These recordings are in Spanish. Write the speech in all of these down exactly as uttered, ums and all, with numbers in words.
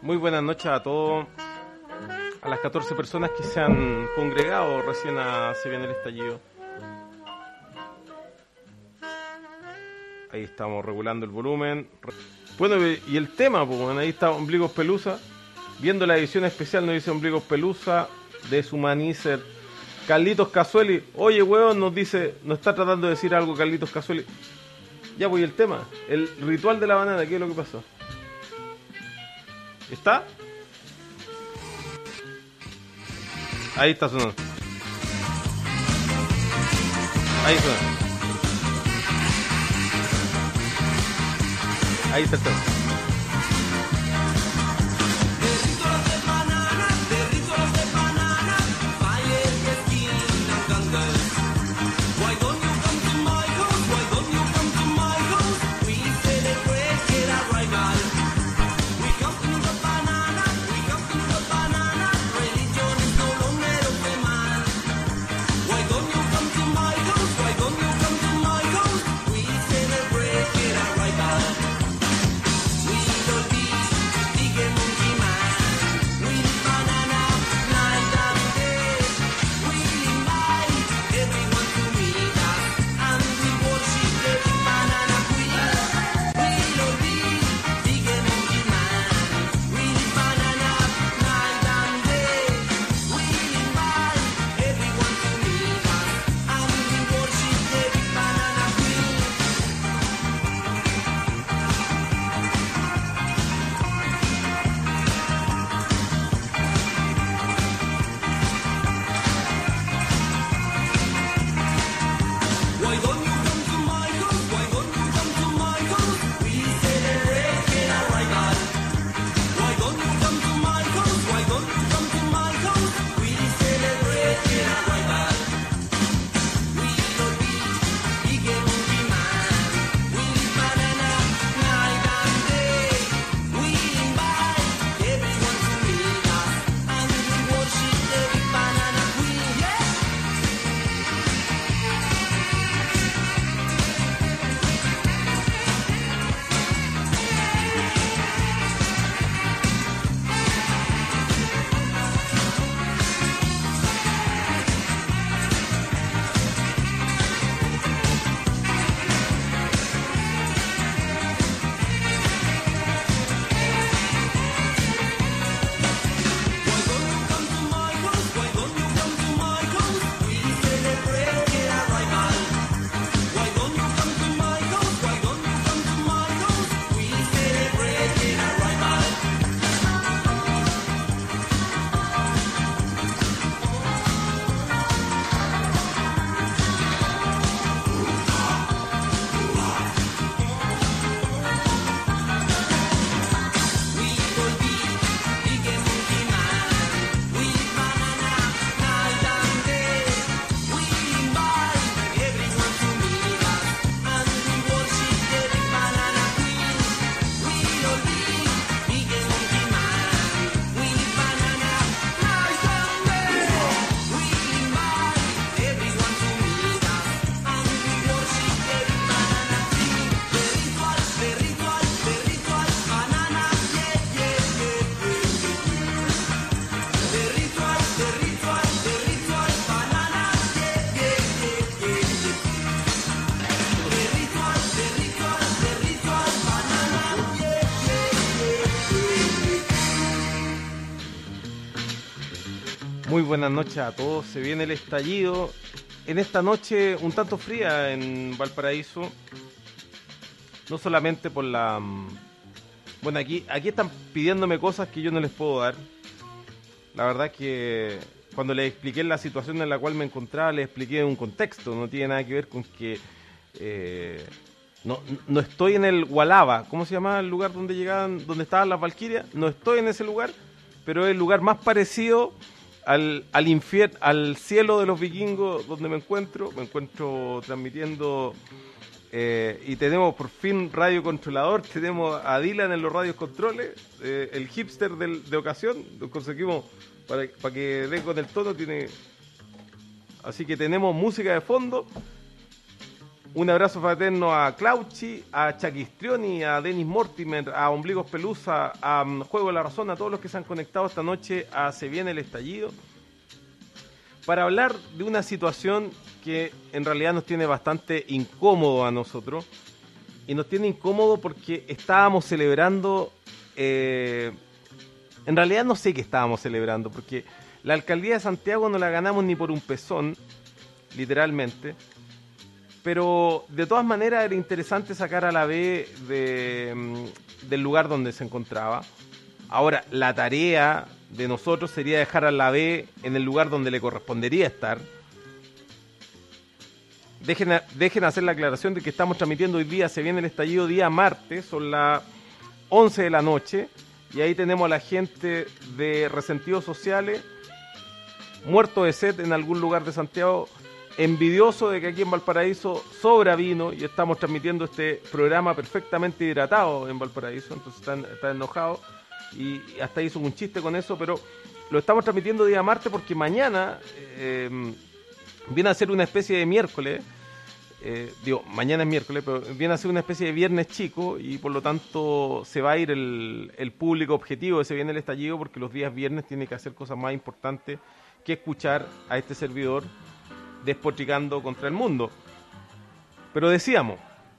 Muy buenas noches a todos, a las catorce personas que se han congregado recién a Se Viene el Estallido. Ahí estamos regulando el volumen. Bueno, y el tema, pues, bueno, ahí está Ombligos Pelusa. Viendo la edición especial nos dice Ombligos Pelusa, Deshumanizer. Carlitos Casueli, oye weón, nos dice, nos está tratando de decir algo Carlitos Casueli. Ya voy el tema, el ritual de la banana, ¿qué es lo que pasó? ¿Está? Ahí está sonando. Ahí suena. Ahí está el tema. Muy buenas noches a todos, se viene el estallido. En esta noche un tanto fría en Valparaíso, no solamente por la... Bueno, aquí, aquí están pidiéndome cosas que yo no les puedo dar. La verdad es que cuando les expliqué la situación en la cual me encontraba, les expliqué un contexto, no tiene nada que ver con que... Eh, no, no estoy en el Hualaba, ¿cómo se llama el lugar donde llegaban, donde estaban las Valquirias? No estoy en ese lugar, pero es el lugar más parecido al, al infierno, al cielo de los vikingos donde me encuentro. Me encuentro transmitiendo eh, y tenemos por fin radio controlador, tenemos a Dylan en los radios controles, eh, el hipster del, de ocasión, lo conseguimos para, para que dé con el tono, tiene, así que tenemos música de fondo. Un abrazo fraterno a Clauchi, a Chaquistrioni, a Denis Mortimer, a Ombligos Pelusa, a um, Juego de la Razón, a todos los que se han conectado esta noche a Se Viene el Estallido, para hablar de una situación que en realidad nos tiene bastante incómodo a nosotros, y nos tiene incómodo porque estábamos celebrando, eh, en realidad no sé qué estábamos celebrando, porque la alcaldía de Santiago no la ganamos ni por un pezón, literalmente. Pero de todas maneras era interesante sacar a la B de, del lugar donde se encontraba. Ahora, la tarea de nosotros sería dejar a la B en el lugar donde le correspondería estar. Dejen, dejen hacer la aclaración de que estamos transmitiendo hoy día, Se Viene el Estallido, día martes, son las once de la noche. Y ahí tenemos a la gente de Resentidos Sociales, muerto de sed en algún lugar de Santiago, envidioso de que aquí en Valparaíso sobra vino y estamos transmitiendo este programa perfectamente hidratado en Valparaíso, entonces están, están enojados y hasta hizo un chiste con eso, pero lo estamos transmitiendo día martes porque mañana eh, viene a ser una especie de miércoles, eh, digo, mañana es miércoles, pero viene a ser una especie de viernes chico y por lo tanto se va a ir el, el público objetivo de Se Viene el Estallido, porque los días viernes tiene que hacer cosas más importantes que escuchar a este servidor despotricando contra el mundo. Pero decíamos,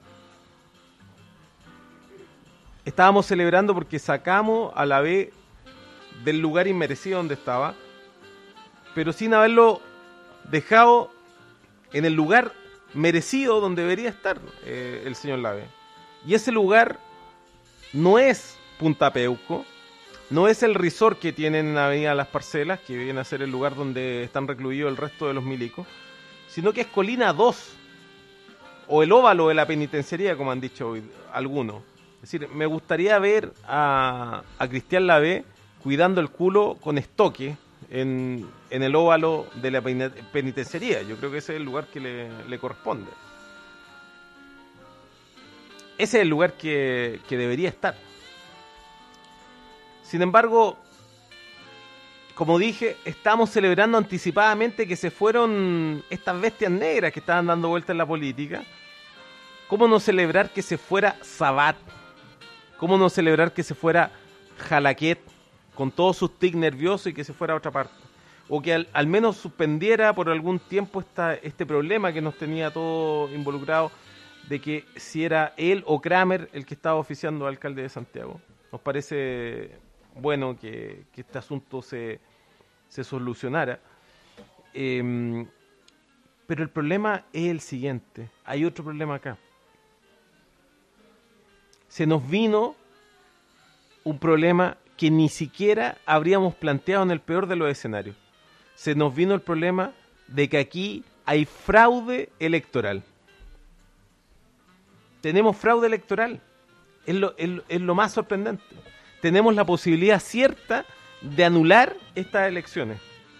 estábamos celebrando porque sacamos a la B del lugar inmerecido donde estaba, pero sin haberlo dejado en el lugar merecido donde debería estar eh, el señor Lave. Y ese lugar no es Punta Peuco, no es el resort que tienen en Avenida Las Parcelas, que viene a ser el lugar donde están recluidos el resto de los milicos, sino que es Colina dos, o el óvalo de la penitenciaría, como han dicho hoy algunos. Es decir, me gustaría ver a, a Cristian Lavé cuidando el culo con estoque en, en el óvalo de la penitenciaría. Yo creo que ese es el lugar que le, le corresponde. Ese es el lugar que, que debería estar. Sin embargo, como dije, estamos celebrando anticipadamente que se fueron estas bestias negras que estaban dando vueltas en la política. ¿Cómo no celebrar que se fuera Sabat? ¿Cómo no celebrar que se fuera Jalaquet con todos sus tics nerviosos y que se fuera a otra parte? O que al, al menos suspendiera por algún tiempo esta, este problema que nos tenía todos involucrados de que si era él o Kramer el que estaba oficiando alcalde de Santiago. Nos parece bueno que, que este asunto se, se solucionara. Eh, pero el problema es el siguiente. Hay otro problema acá. Se nos vino un problema que ni siquiera habríamos planteado en el peor de los escenarios. Se nos vino el problema de que aquí hay fraude electoral. Tenemos fraude electoral. Es lo, es, es lo más sorprendente. Tenemos la posibilidad cierta de anular estas elecciones.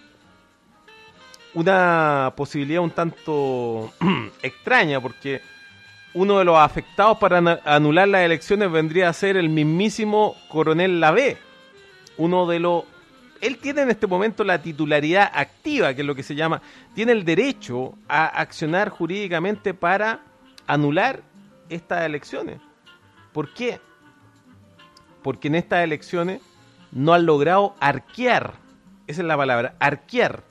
Una posibilidad un tanto extraña, porque uno de los afectados para anular las elecciones vendría a ser el mismísimo coronel Lavé. Uno de los... Él tiene en este momento la titularidad activa, que es lo que se llama... Tiene el derecho a accionar jurídicamente para anular estas elecciones. ¿Por qué? Porque en estas elecciones no han logrado arquear, esa es la palabra, arquear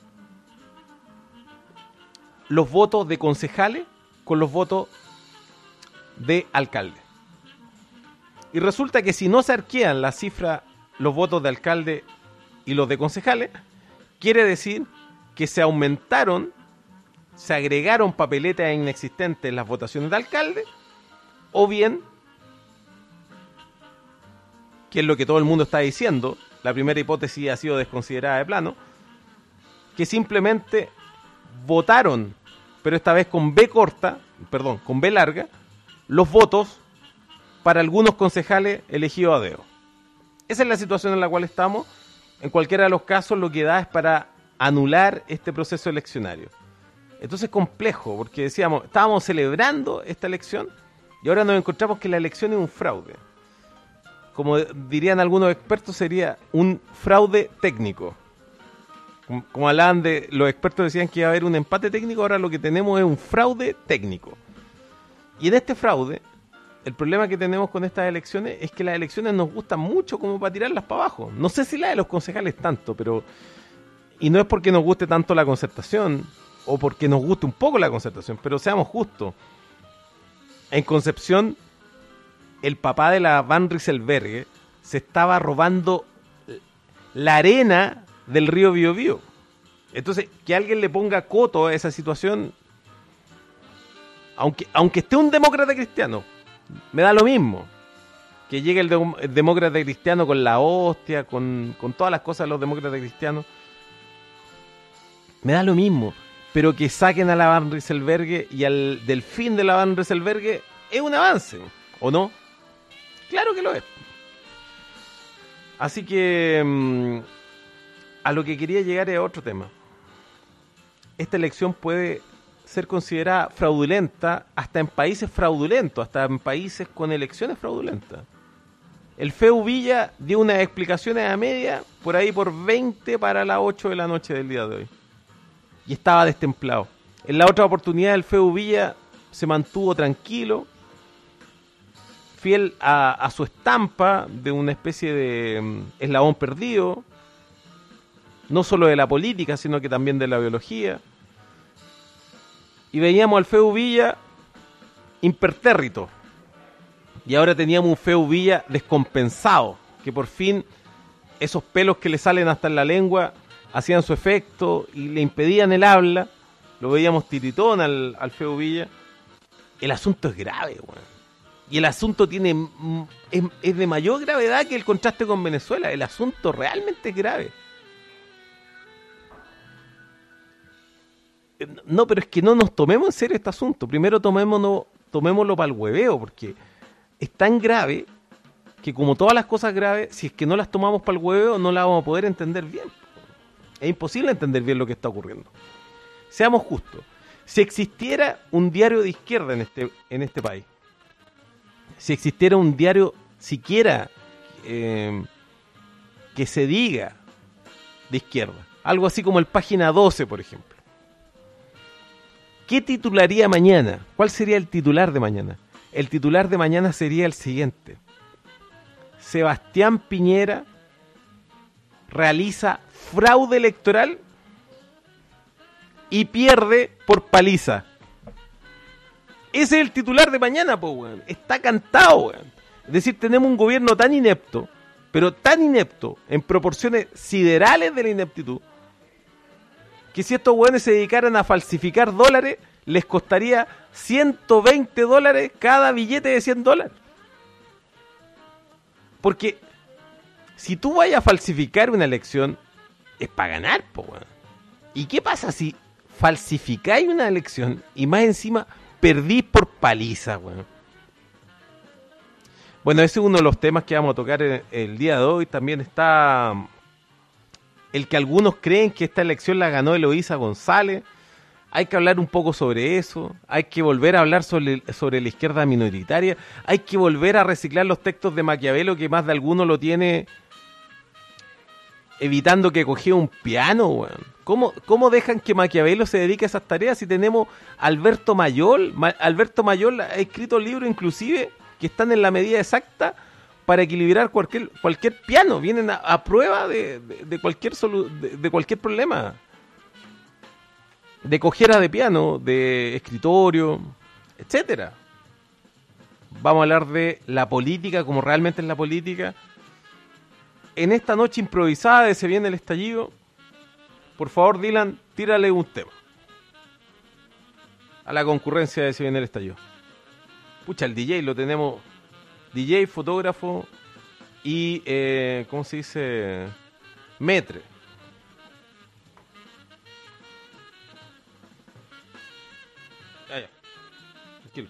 los votos de concejales con los votos de alcalde. Y resulta que si no se arquean la cifra, los votos de alcalde y los de concejales, quiere decir que se aumentaron, se agregaron papeletas inexistentes en las votaciones de alcalde, o bien, que es lo que todo el mundo está diciendo, la primera hipótesis ha sido desconsiderada de plano, que simplemente votaron, pero esta vez con B corta, perdón, con B larga, los votos para algunos concejales elegidos a dedo. Esa es la situación en la cual estamos. En cualquiera de los casos lo que da es para anular este proceso eleccionario. Entonces es complejo, porque decíamos, estábamos celebrando esta elección y ahora nos encontramos que la elección es un fraude. Como dirían algunos expertos, sería un fraude técnico. Como, como hablaban de, los expertos decían que iba a haber un empate técnico, ahora lo que tenemos es un fraude técnico. Y en este fraude, el problema que tenemos con estas elecciones es que las elecciones nos gustan mucho como para tirarlas para abajo. No sé si la de los concejales tanto, pero... Y no es porque nos guste tanto la concertación, o porque nos guste un poco la concertación, pero seamos justos. En Concepción, el papá de la Van Rysselberghe se estaba robando la arena del río Biobío. Entonces, que alguien le ponga coto a esa situación, aunque, aunque esté un demócrata cristiano, me da lo mismo. Que llegue el, de, el demócrata cristiano con la hostia, con, con todas las cosas de los demócratas cristianos, me da lo mismo. Pero que saquen a la Van Rysselberghe y al delfín de la Van Rysselberghe es un avance, ¿o no? Claro que lo es. Así que mmm, a lo que quería llegar es a otro tema. Esta elección puede ser considerada fraudulenta hasta en países fraudulentos, hasta en países con elecciones fraudulentas. El Feu Villa dio unas explicaciones a media, por ahí por veinte para las ocho de la noche del día de hoy. Y estaba destemplado. En la otra oportunidad el Feu Villa se mantuvo tranquilo, fiel a, a su estampa de una especie de um, eslabón perdido, no solo de la política, sino que también de la biología. Y veíamos al Feu Villa impertérrito. Y ahora teníamos un Feu Villa descompensado, que por fin esos pelos que le salen hasta en la lengua hacían su efecto y le impedían el habla. Lo veíamos tiritón al, al Feu Villa. El asunto es grave, weón. Y el asunto tiene es, es de mayor gravedad que el contraste con Venezuela. El asunto realmente es grave. No, pero es que no nos tomemos en serio este asunto. Primero tomémonos, tomémoslo para el hueveo, porque es tan grave que, como todas las cosas graves, si es que no las tomamos para el hueveo, no las vamos a poder entender bien. Es imposible entender bien lo que está ocurriendo. Seamos justos. Si existiera un diario de izquierda en este, en este país, si existiera un diario siquiera eh, que se diga de izquierda, algo así como el Página doce, por ejemplo, ¿qué titularía mañana? ¿Cuál sería el titular de mañana? El titular de mañana sería el siguiente: Sebastián Piñera realiza fraude electoral y pierde por paliza. Ese es el titular de mañana, po, weón. Está cantado, weón. Es decir, tenemos un gobierno tan inepto, pero tan inepto, en proporciones siderales de la ineptitud, que si estos weones se dedicaran a falsificar dólares, les costaría ciento veinte dólares cada billete de cien dólares. Porque si tú vayas a falsificar una elección, es para ganar, po, weón. ¿Y qué pasa si falsificáis una elección y más encima perdís por paliza, weón? Bueno, ese es uno de los temas que vamos a tocar el, el día de hoy. También está el que algunos creen que esta elección la ganó Eloísa González. Hay que hablar un poco sobre eso. Hay que volver a hablar sobre, sobre la izquierda minoritaria. Hay que volver a reciclar los textos de Maquiavelo, que más de alguno lo tiene evitando que cogía un piano, weón. ¿Cómo, ¿Cómo dejan que Maquiavelo se dedique a esas tareas si tenemos a Alberto Mayol? Ma- Alberto Mayol ha escrito libros inclusive que están en la medida exacta para equilibrar cualquier cualquier piano. Vienen a, a prueba de, de, de, cualquier solu- de, de cualquier problema. De cojera de piano, de escritorio, etcétera. Vamos a hablar de la política, como realmente es la política. En esta noche improvisada de Se Viene el Estallido, por favor, Dylan, tírale un tema a la concurrencia de Se Viene el Estallido. Pucha, el D J lo tenemos, D J, fotógrafo y, eh, ¿cómo se dice? Metre. Ya, ya. Tranquilo.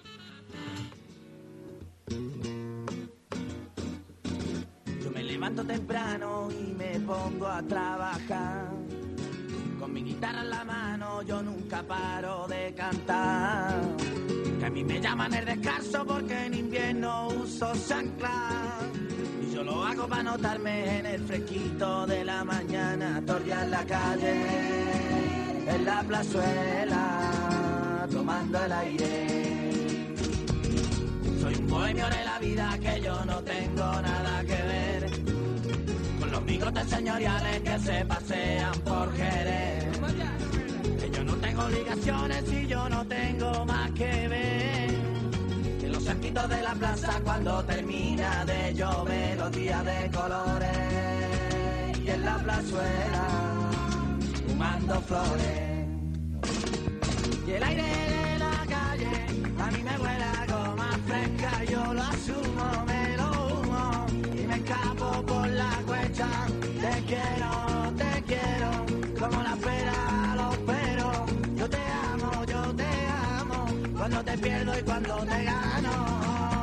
Yo me levanto temprano y me pongo a trabajar. Con mi guitarra en la mano yo nunca paro de cantar. Que a mí me llaman el descanso porque en invierno uso chancla. Y yo lo hago para notarme en el fresquito de la mañana. Torrear la calle, en la plazuela, tomando el aire. bohemio de la vida, que yo no tengo nada que ver con los bigotes señoriales que se pasean por Jerez. Que yo no tengo obligaciones y yo no tengo más que ver que los cerquitos de la plaza cuando termina de llover, los días de colores y en la plazuela fumando flores. Y el aire de la calle a mí me huele a goma fresca, yo lo asumo, me lo humo y me escapo por la cuesta. Te quiero, te quiero, como la pera los peros. Yo te amo, yo te amo, cuando te pierdo y cuando te gano.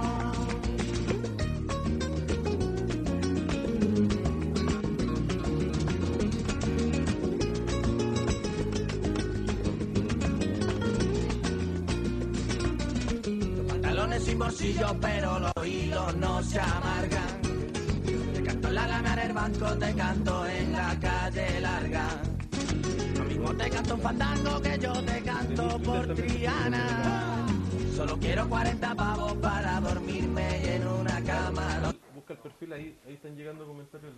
Sin bolsillo, pero los hilos no se amargan. Te canto en la Alameda del banco, te canto en la calle larga. Lo mismo te canto un fandango que yo te canto por Triana. Solo quiero cuarenta pavos para dormirme y en una cama. Busca el perfil, ahí, ahí están llegando comentarios.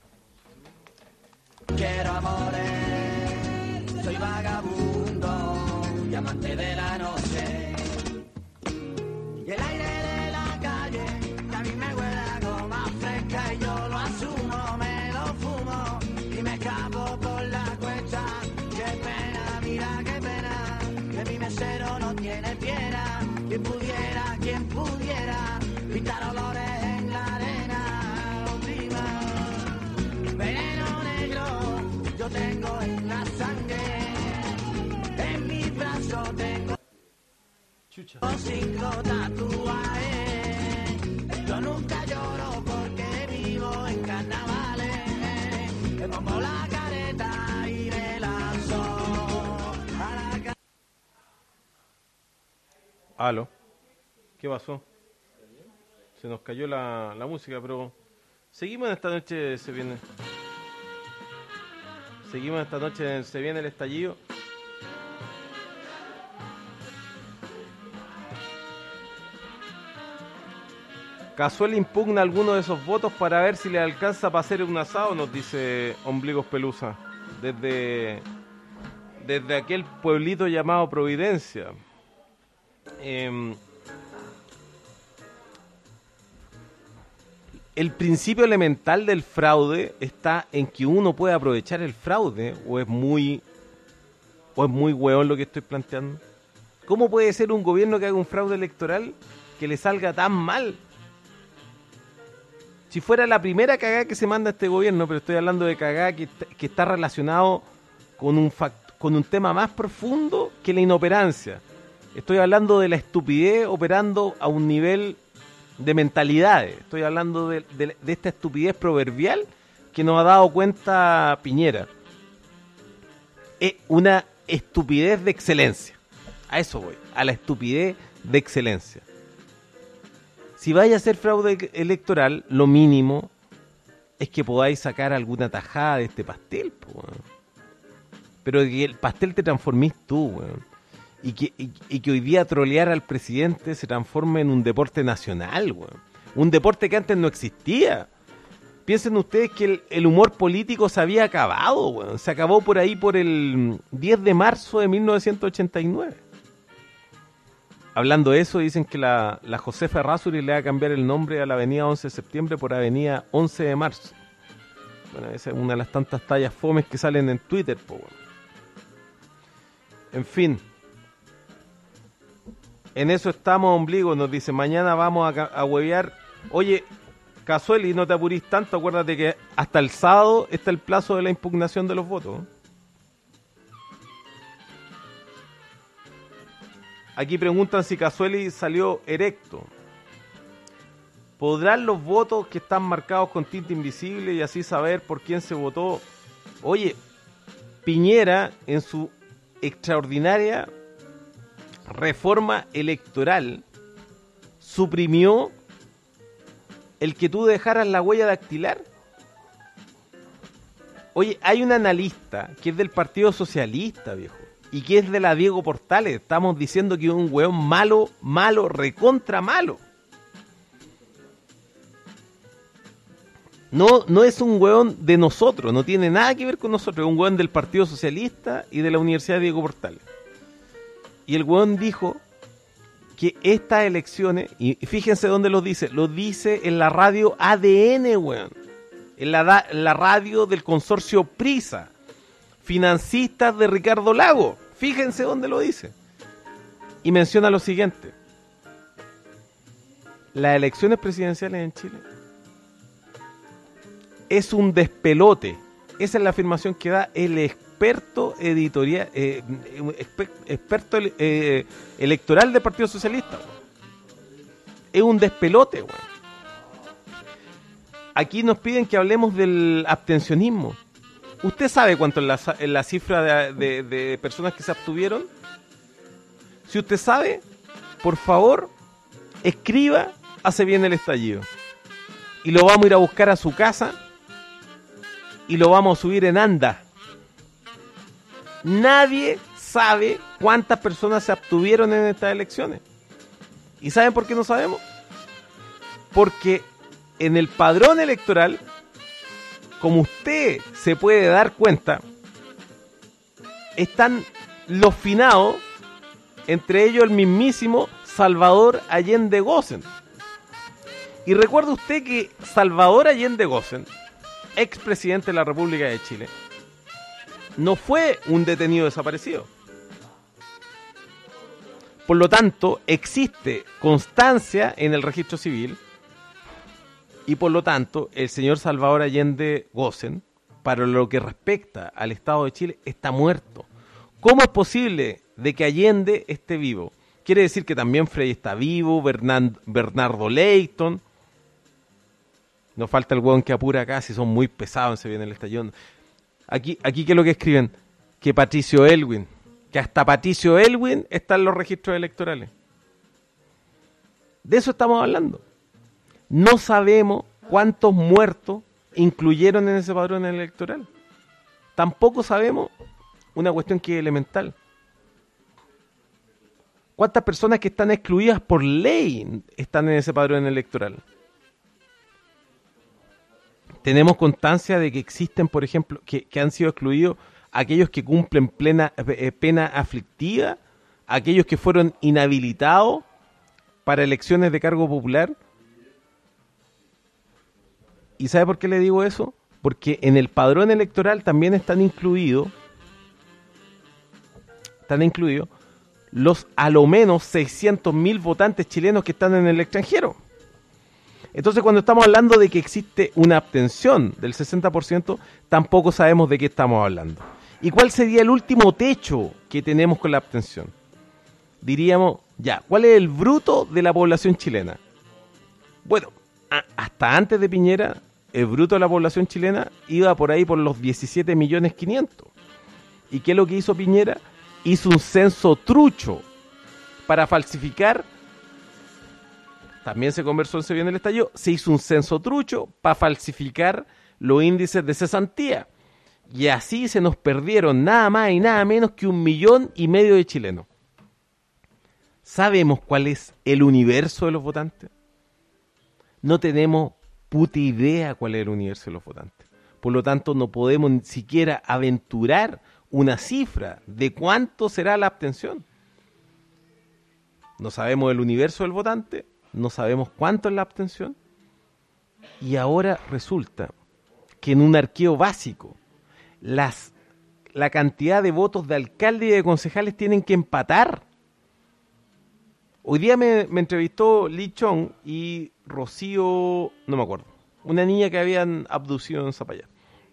Quiero amores, soy vagabundo y amante de la noche. Y el aire de la calle, que a mí me huele a goma fresca y yo lo asumo, me lo fumo y me escapo por la cuesta. Qué pena, mira qué pena, que mi mesero no tiene piedra. Quien pudiera, quien pudiera, pintar olores en la arena, prima. Veneno negro, yo tengo en la sangre, en mis brazos tengo cinco tatuajes. Yo nunca lloro porque vivo en carnavales. Me pongo la careta y me lanzo a la ca- Aló, ¿qué pasó? Se nos cayó la, la música, pero seguimos en esta noche, se viene. Seguimos esta noche, se viene el estallido. Casuel impugna alguno de esos votos para ver si le alcanza para hacer un asado, nos dice Ombligos Pelusa, desde, desde aquel pueblito llamado Providencia. Eh, el principio elemental del fraude está en que uno puede aprovechar el fraude, o es muy, o es muy hueón lo que estoy planteando. ¿Cómo puede ser un gobierno que haga un fraude electoral que le salga tan mal? Si fuera la primera cagada que se manda a este gobierno, pero estoy hablando de cagada que, que está relacionado con un, fact, con un tema más profundo que la inoperancia. Estoy hablando de la estupidez operando a un nivel de mentalidades. Estoy hablando de, de, de esta estupidez proverbial que nos ha dado cuenta Piñera. Es una estupidez de excelencia. A eso voy, a la estupidez de excelencia. Si vais a hacer fraude electoral, lo mínimo es que podáis sacar alguna tajada de este pastel, po, pero que el pastel te transformís tú, weón. Y que, y, y que hoy día trolear al presidente se transforme en un deporte nacional, weón. Un deporte que antes no existía. Piensen ustedes que el, el humor político se había acabado, weón. Se acabó por ahí por el diez de marzo de mil novecientos ochenta y nueve. Hablando de eso, dicen que la, la Josefa Errázuriz le va a cambiar el nombre a la avenida once de septiembre por avenida once de marzo. Bueno, esa es una de las tantas tallas fomes que salen en Twitter, po, bueno. En fin. En eso estamos, Ombligo, nos dice, mañana vamos a, a huevear. Oye, Casueli, no te apurís tanto, acuérdate que hasta el sábado está el plazo de la impugnación de los votos. Aquí preguntan si Casueli salió erecto. ¿Podrán los votos que están marcados con tinta invisible y así saber por quién se votó? Oye, Piñera en su extraordinaria reforma electoral suprimió el que tú dejaras la huella dactilar. Oye, hay un analista que es del Partido Socialista, viejo, y que es de la Diego Portales. Estamos diciendo que es un weón malo, malo, recontra malo. No, no es un hueón de nosotros, no tiene nada que ver con nosotros, es un hueón del Partido Socialista y de la Universidad Diego Portales. Y el hueón dijo que estas elecciones, y fíjense dónde lo dice, lo dice en la radio A D N, hueón, en la, la radio del consorcio Prisa, financistas de Ricardo Lago, fíjense dónde lo dice. Y menciona lo siguiente: las elecciones presidenciales en Chile es un despelote. Esa es la afirmación que da el experto editorial, eh, exper, experto eh, electoral del Partido Socialista. Es un despelote, güey. Aquí nos piden que hablemos del abstencionismo. ¿Usted sabe cuánto es la, la cifra de, de, de personas que se abstuvieron? Si usted sabe, por favor, escriba, hace bien el estallido. Y lo vamos a ir a buscar a su casa y lo vamos a subir en anda. Nadie sabe cuántas personas se abstuvieron en estas elecciones. ¿Y saben por qué no sabemos? Porque en el padrón electoral, como usted se puede dar cuenta, están los finados, entre ellos el mismísimo Salvador Allende Gossen. Y recuerda usted que Salvador Allende Gossen, expresidente de la República de Chile, no fue un detenido desaparecido. Por lo tanto, existe constancia en el registro civil y por lo tanto, el señor Salvador Allende Gossen, para lo que respecta al Estado de Chile, está muerto. ¿Cómo es posible de que Allende esté vivo? Quiere decir que también Frei está vivo, Bernard, Bernardo Leighton. Nos falta el hueón que apura acá, si son muy pesados, se viene el estallón. Aquí, aquí ¿qué es lo que escriben? Que Patricio Elwin, que hasta Patricio Elwin está en los registros electorales. De eso estamos hablando. No sabemos cuántos muertos incluyeron en ese padrón electoral. Tampoco sabemos una cuestión que es elemental. ¿Cuántas personas que están excluidas por ley están en ese padrón electoral? Tenemos constancia de que existen, por ejemplo, que, que han sido excluidos aquellos que cumplen plena, eh, pena aflictiva, aquellos que fueron inhabilitados para elecciones de cargo popular. ¿Y sabe por qué le digo eso? Porque en el padrón electoral también están incluidos, están incluidos los a lo menos seiscientos mil votantes chilenos que están en el extranjero. Entonces, cuando estamos hablando de que existe una abstención del sesenta por ciento, tampoco sabemos de qué estamos hablando. ¿Y cuál sería el último techo que tenemos con la abstención? Diríamos, ya, ¿cuál es el bruto de la población chilena? Bueno, a, hasta antes de Piñera, el bruto de la población chilena iba por ahí por los diecisiete millones quinientos. ¿Y qué es lo que hizo Piñera? Hizo un censo trucho para falsificar. También se conversó en Se Viene el Estallido. Se hizo un censo trucho para falsificar los índices de cesantía. Y así se nos perdieron nada más y nada menos que un millón y medio de chilenos. ¿Sabemos cuál es el universo de los votantes? No tenemos puta idea cuál es el universo de los votantes. Por lo tanto, no podemos ni siquiera aventurar una cifra de cuánto será la abstención. No sabemos el universo del votante, no sabemos cuánto es la abstención. Y ahora resulta que en un arqueo básico, las, la cantidad de votos de alcalde y de concejales tienen que empatar. Hoy día me, me entrevistó Lee Chong y Rocío, no me acuerdo, una niña que habían abducido en Zapallar.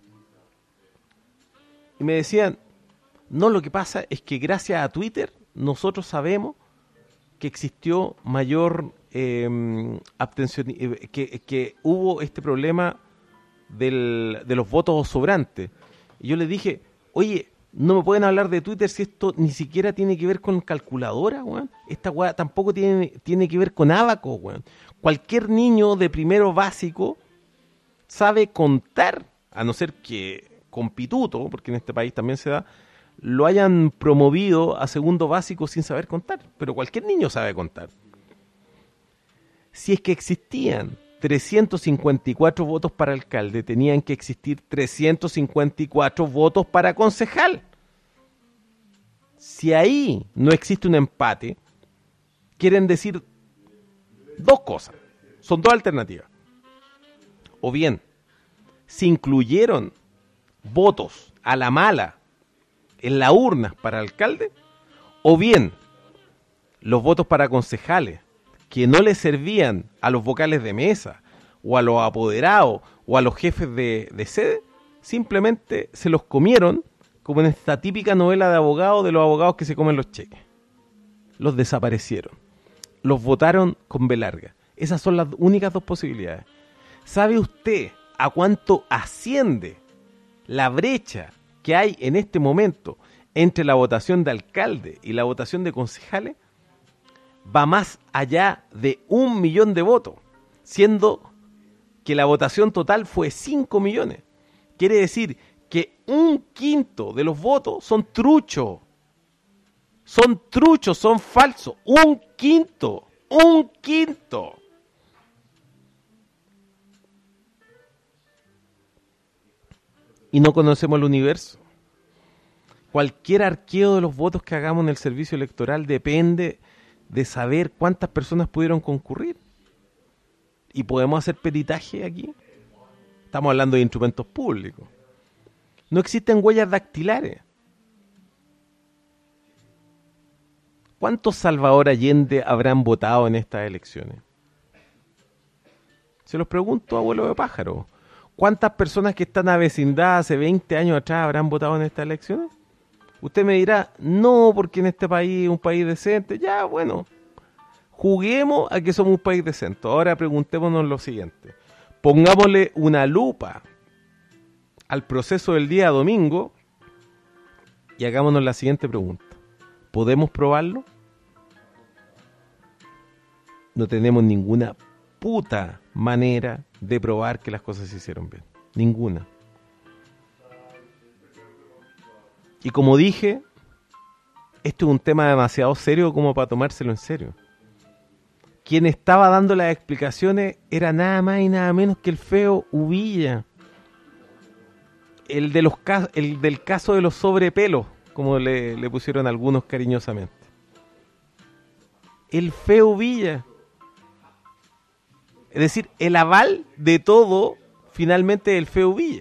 Y me decían, no, lo que pasa es que gracias a Twitter nosotros sabemos que existió mayor eh, abstención, eh, que, que hubo este problema del, de los votos sobrantes. Y yo les dije, oye, no me pueden hablar de Twitter si esto ni siquiera tiene que ver con calculadora, weón. Esta weá tampoco tiene, tiene que ver con ábaco, weón. Cualquier niño de primero básico sabe contar, a no ser que con pituto, porque en este país también se da, lo hayan promovido a segundo básico sin saber contar. Pero cualquier niño sabe contar. Si es que existían trescientos cincuenta y cuatro votos para alcalde, tenían que existir trescientos cincuenta y cuatro votos para concejal. Si ahí no existe un empate, quieren decir dos cosas. Son dos alternativas. O bien, se incluyeron votos a la mala en la urna para alcalde, o bien los votos para concejales que no le servían a los vocales de mesa o a los apoderados o a los jefes de, de sede, simplemente se los comieron, como en esta típica novela de abogados, de los abogados que se comen los cheques. Los desaparecieron. Los votaron con B larga. Esas son las únicas dos posibilidades. ¿Sabe usted a cuánto asciende la brecha que hay en este momento entre la votación de alcalde y la votación de concejales? Va más allá de un millón de votos, siendo que la votación total fue cinco millones. Quiere decir que un quinto de los votos son truchos. Son truchos, son falsos. Un quinto, un quinto. Y no conocemos el universo. Cualquier arqueo de los votos que hagamos en el servicio electoral depende de saber cuántas personas pudieron concurrir. ¿Y podemos hacer peritaje aquí? Estamos hablando de instrumentos públicos. No existen huellas dactilares. ¿Cuántos Salvador Allende habrán votado en estas elecciones? Se los pregunto, abuelo de pájaro. ¿Cuántas personas que están avecindadas hace veinte años atrás habrán votado en estas elecciones? Usted me dirá, no, porque en este país es un país decente. Ya, bueno, juguemos a que somos un país decente. Ahora preguntémonos lo siguiente. Pongámosle una lupa al proceso del día domingo y hagámonos la siguiente pregunta. ¿Podemos probarlo? No tenemos ninguna puta manera de probar que las cosas se hicieron bien. Ninguna. Y como dije, esto es un tema demasiado serio como para tomárselo en serio. Quien estaba dando las explicaciones era nada más y nada menos que el feo Uvilla. El, de los, el del caso de los sobrepelos, como le, le pusieron algunos cariñosamente. El feo Uvilla. Es decir, el aval de todo, finalmente, el feo Uvilla.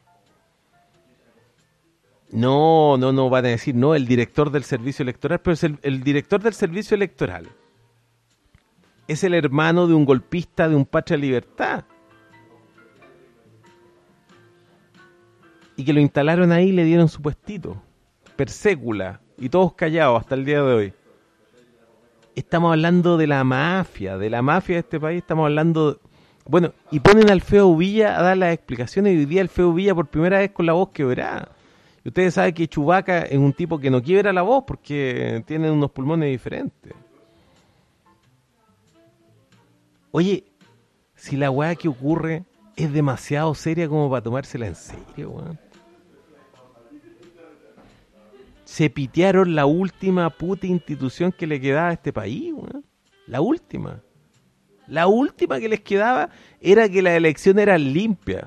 No, no, no van a decir, no, el director del servicio electoral, pero es el, el director del servicio electoral. Es el hermano de un golpista de un Patria Libertad. Y que lo instalaron ahí y le dieron su puestito. Per sécula. Y todos callados hasta el día de hoy. Estamos hablando de la mafia, de la mafia de este país, estamos hablando... De... Bueno, y ponen al feo Uvilla a dar las explicaciones, y hoy día el feo Uvilla por primera vez con la voz quebrada. Y ustedes saben que Chewbacca es un tipo que no quiebra la voz porque tiene unos pulmones diferentes. Oye, si la weá que ocurre es demasiado seria como para tomársela en serio, weón. Se pitearon la última puta institución que le quedaba a este país, weón. La última. La última que les quedaba era que las elecciones eran limpias.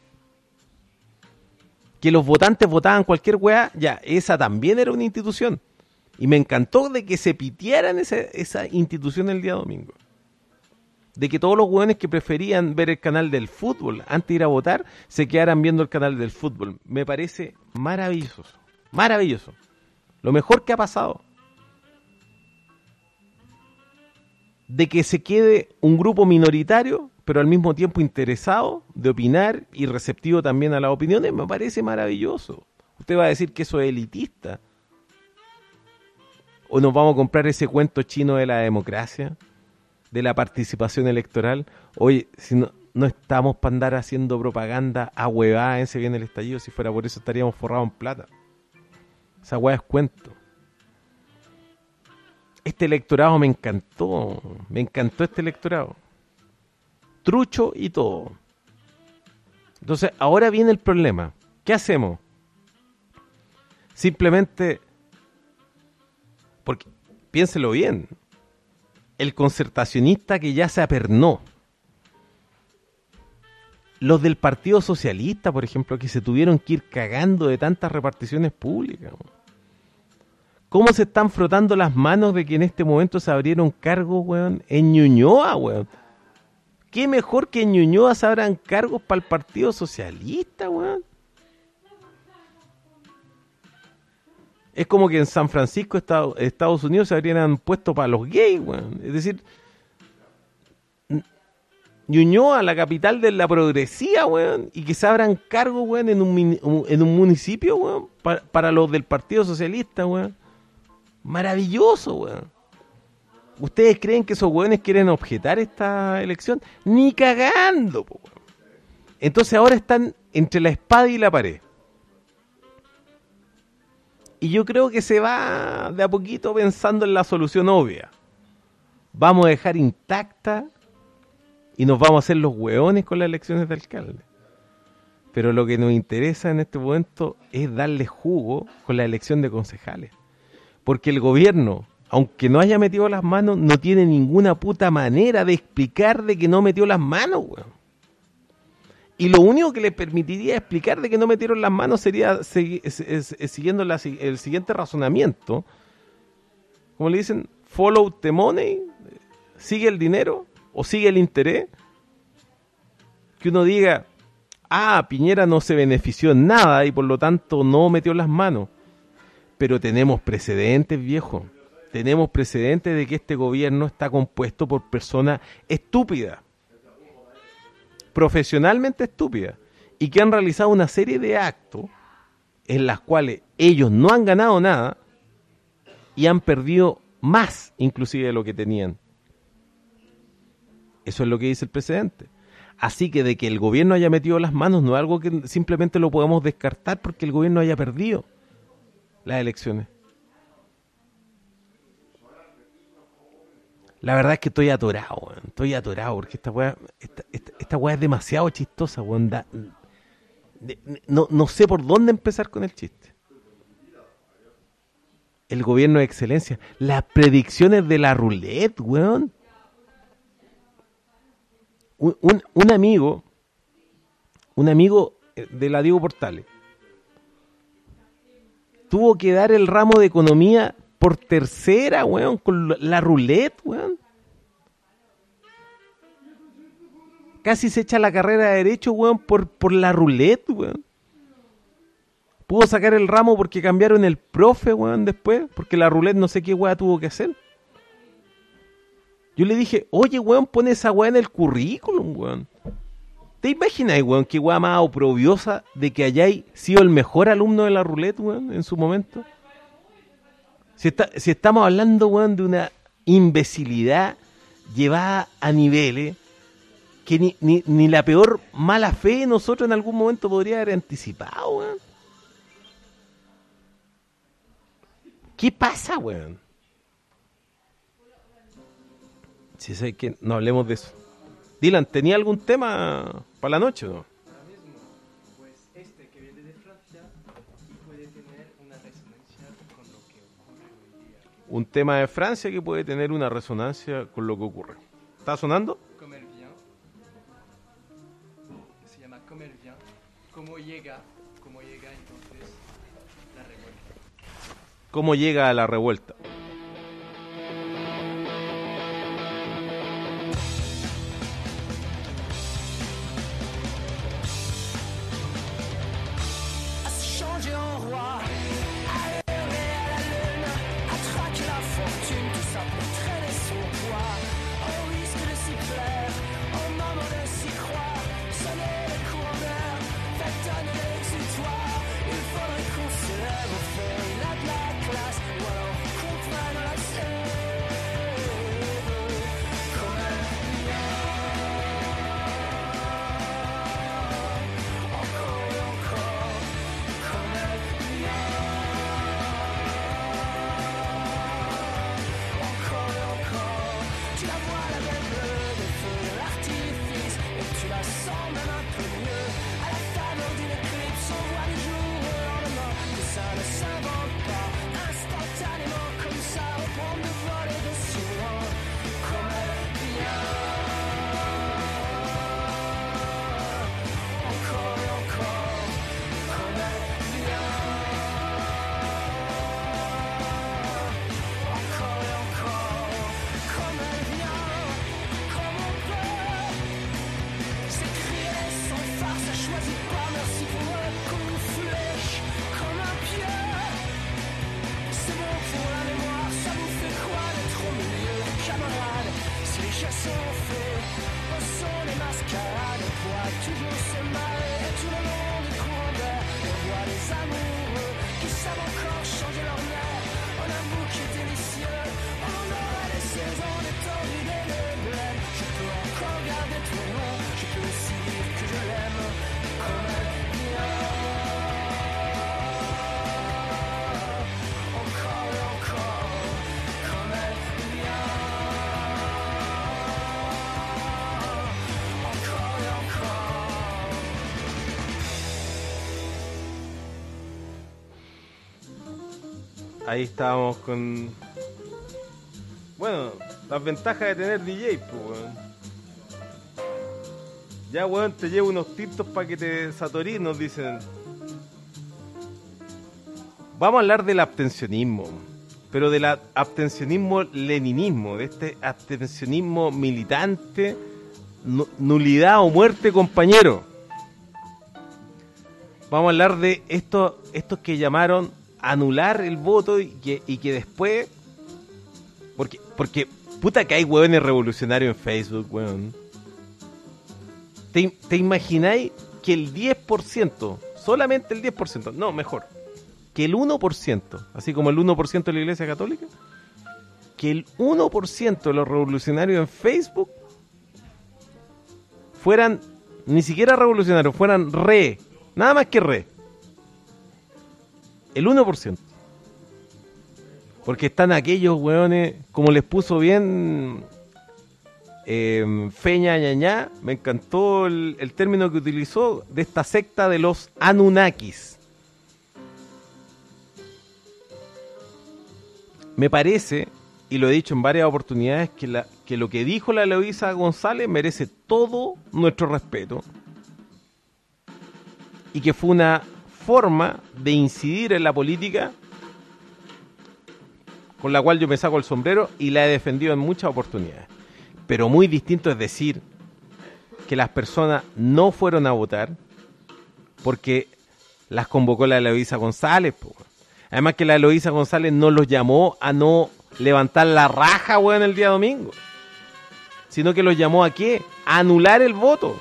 Que los votantes votaban cualquier weá, ya, esa también era una institución. Y me encantó de que se pitearan esa, esa institución el día domingo. De que todos los weones que preferían ver el canal del fútbol antes de ir a votar, se quedaran viendo el canal del fútbol. Me parece maravilloso. Maravilloso. Lo mejor que ha pasado. De que se quede un grupo minoritario, pero al mismo tiempo interesado de opinar y receptivo también a las opiniones, me parece maravilloso. Usted va a decir que eso es elitista. ¿O nos vamos a comprar ese cuento chino de la democracia? De la participación electoral. Oye, si no, no estamos para andar haciendo propaganda a huevada en se viene el estallido. Si fuera por eso estaríamos forrados en plata. Esa hueá es cuento. Este electorado me encantó. Me encantó este electorado. Trucho y todo. Entonces, ahora viene el problema. ¿Qué hacemos? Simplemente, porque piénselo bien, el concertacionista que ya se apernó, los del Partido Socialista, por ejemplo, que se tuvieron que ir cagando de tantas reparticiones públicas. ¿Cómo se están frotando las manos de que en este momento se abrieron cargos, weón, en Ñuñoa, weón? ¿Qué mejor que en Ñuñoa se abran cargos para el Partido Socialista, weón? Es como que en San Francisco, Estados Unidos, se abrieran puestos para los gays, weón. Es decir, Ñuñoa, la capital de la progresía, weón, y que se abran cargos, weón, en un, en un municipio, weón, para, para los del Partido Socialista, weón. Maravilloso, weón. ¿Ustedes creen que esos weones quieren objetar esta elección? Ni cagando, po, weón. Entonces ahora están entre la espada y la pared. Y yo creo que se va de a poquito pensando en la solución obvia. Vamos a dejar intacta y nos vamos a hacer los hueones con las elecciones de alcalde. Pero lo que nos interesa en este momento es darle jugo con la elección de concejales. Porque el gobierno, aunque no haya metido las manos, no tiene ninguna puta manera de explicar de que no metió las manos, weón. Y lo único que le permitiría explicar de que no metieron las manos sería segui- es, es, es, siguiendo la, el siguiente razonamiento. Como le dicen, follow the money, sigue el dinero o sigue el interés. Que uno diga, ah, Piñera no se benefició en nada y por lo tanto no metió las manos. Pero tenemos precedentes, viejo. Tenemos precedentes de que este gobierno está compuesto por personas estúpidas. Profesionalmente estúpidas. Y que han realizado una serie de actos en las cuales ellos no han ganado nada y han perdido más inclusive de lo que tenían. Eso es lo que dice el presidente. Así que de que el gobierno haya metido las manos no es algo que simplemente lo podemos descartar porque el gobierno haya perdido las elecciones. La verdad es que estoy atorado, weón. Estoy atorado porque esta weá, esta, esta, esta weá es demasiado chistosa, weón. Da, de, no, no sé por dónde empezar con el chiste. El gobierno de excelencia. Las predicciones de la roulette, weón. Un, un, un amigo, un amigo de la Diego Portales, tuvo que dar el ramo de economía por tercera, weón, con la roulette, weón. Casi se echa la carrera de derecho, weón, por, por la roulette, weón. Pudo sacar el ramo porque cambiaron el profe, weón, después, porque la roulette no sé qué weá tuvo que hacer. Yo le dije, oye, weón, pon esa weá en el currículum, weón. ¿Te imaginas, weón, qué weá más oprobiosa de que hayáis sido el mejor alumno de la roulette, weón, en su momento? Si, está, si estamos hablando, weón, de una imbecilidad llevada a niveles que ni, ni, ni la peor mala fe de nosotros en algún momento podría haber anticipado, weón. ¿Qué pasa, weón? Si sé que no hablemos de eso. Dylan, ¿tenía algún tema para la noche o no? Ahora mismo, pues este que viene de Francia y puede tener una resonancia con lo que ocurre hoy día. Un tema de Francia que puede tener una resonancia con lo que ocurre. ¿Está sonando? Comer bien. Se llama Comer bien. ¿Cómo llega? ¿Cómo llega entonces la revuelta? ¿Cómo llega a la revuelta? toujours se marrer tout le long du courant d'air. On voit les amoureux qui savent encore changer leur mère en un bouquet délicieux. On aurait les saisons des tordues et des blêmes. Je peux encore garder ton nom, je peux aussi dire que je l'aime comme elle vient. Encore et encore, comme elle vient. Encore et encore. Ahí estábamos con... Bueno, las ventajas de tener D J, pues, weón. Ya, weón, te llevo unos tintos para que te satorís, nos dicen. Vamos a hablar del abstencionismo, pero del a- abstencionismo leninismo, de este abstencionismo militante, nu- nulidad o muerte, compañero. Vamos a hablar de estos, estos que llamaron anular el voto y que, y que después... Porque, porque, puta que hay hueones revolucionarios en Facebook, weón. ¿Te, te imagináis que el diez por ciento, solamente el diez por ciento, no, mejor, que el uno por ciento, así como el uno por ciento de la Iglesia Católica, que el uno por ciento de los revolucionarios en Facebook fueran, ni siquiera revolucionarios, fueran re, nada más que re? El uno por ciento. Porque están aquellos hueones, como les puso bien eh, Feña Ñañá, me encantó el, el término que utilizó, de esta secta de los Anunnakis. Me parece, y lo he dicho en varias oportunidades, que, la, que lo que dijo la Eloísa González merece todo nuestro respeto. Y que fue una forma de incidir en la política con la cual yo me saco el sombrero y la he defendido en muchas oportunidades. Pero muy distinto es decir que las personas no fueron a votar porque las convocó la Eloísa González, po. Además que la Eloísa González no los llamó a no levantar la raja, weón, el día domingo, sino que los llamó a ¿qué? A anular el voto.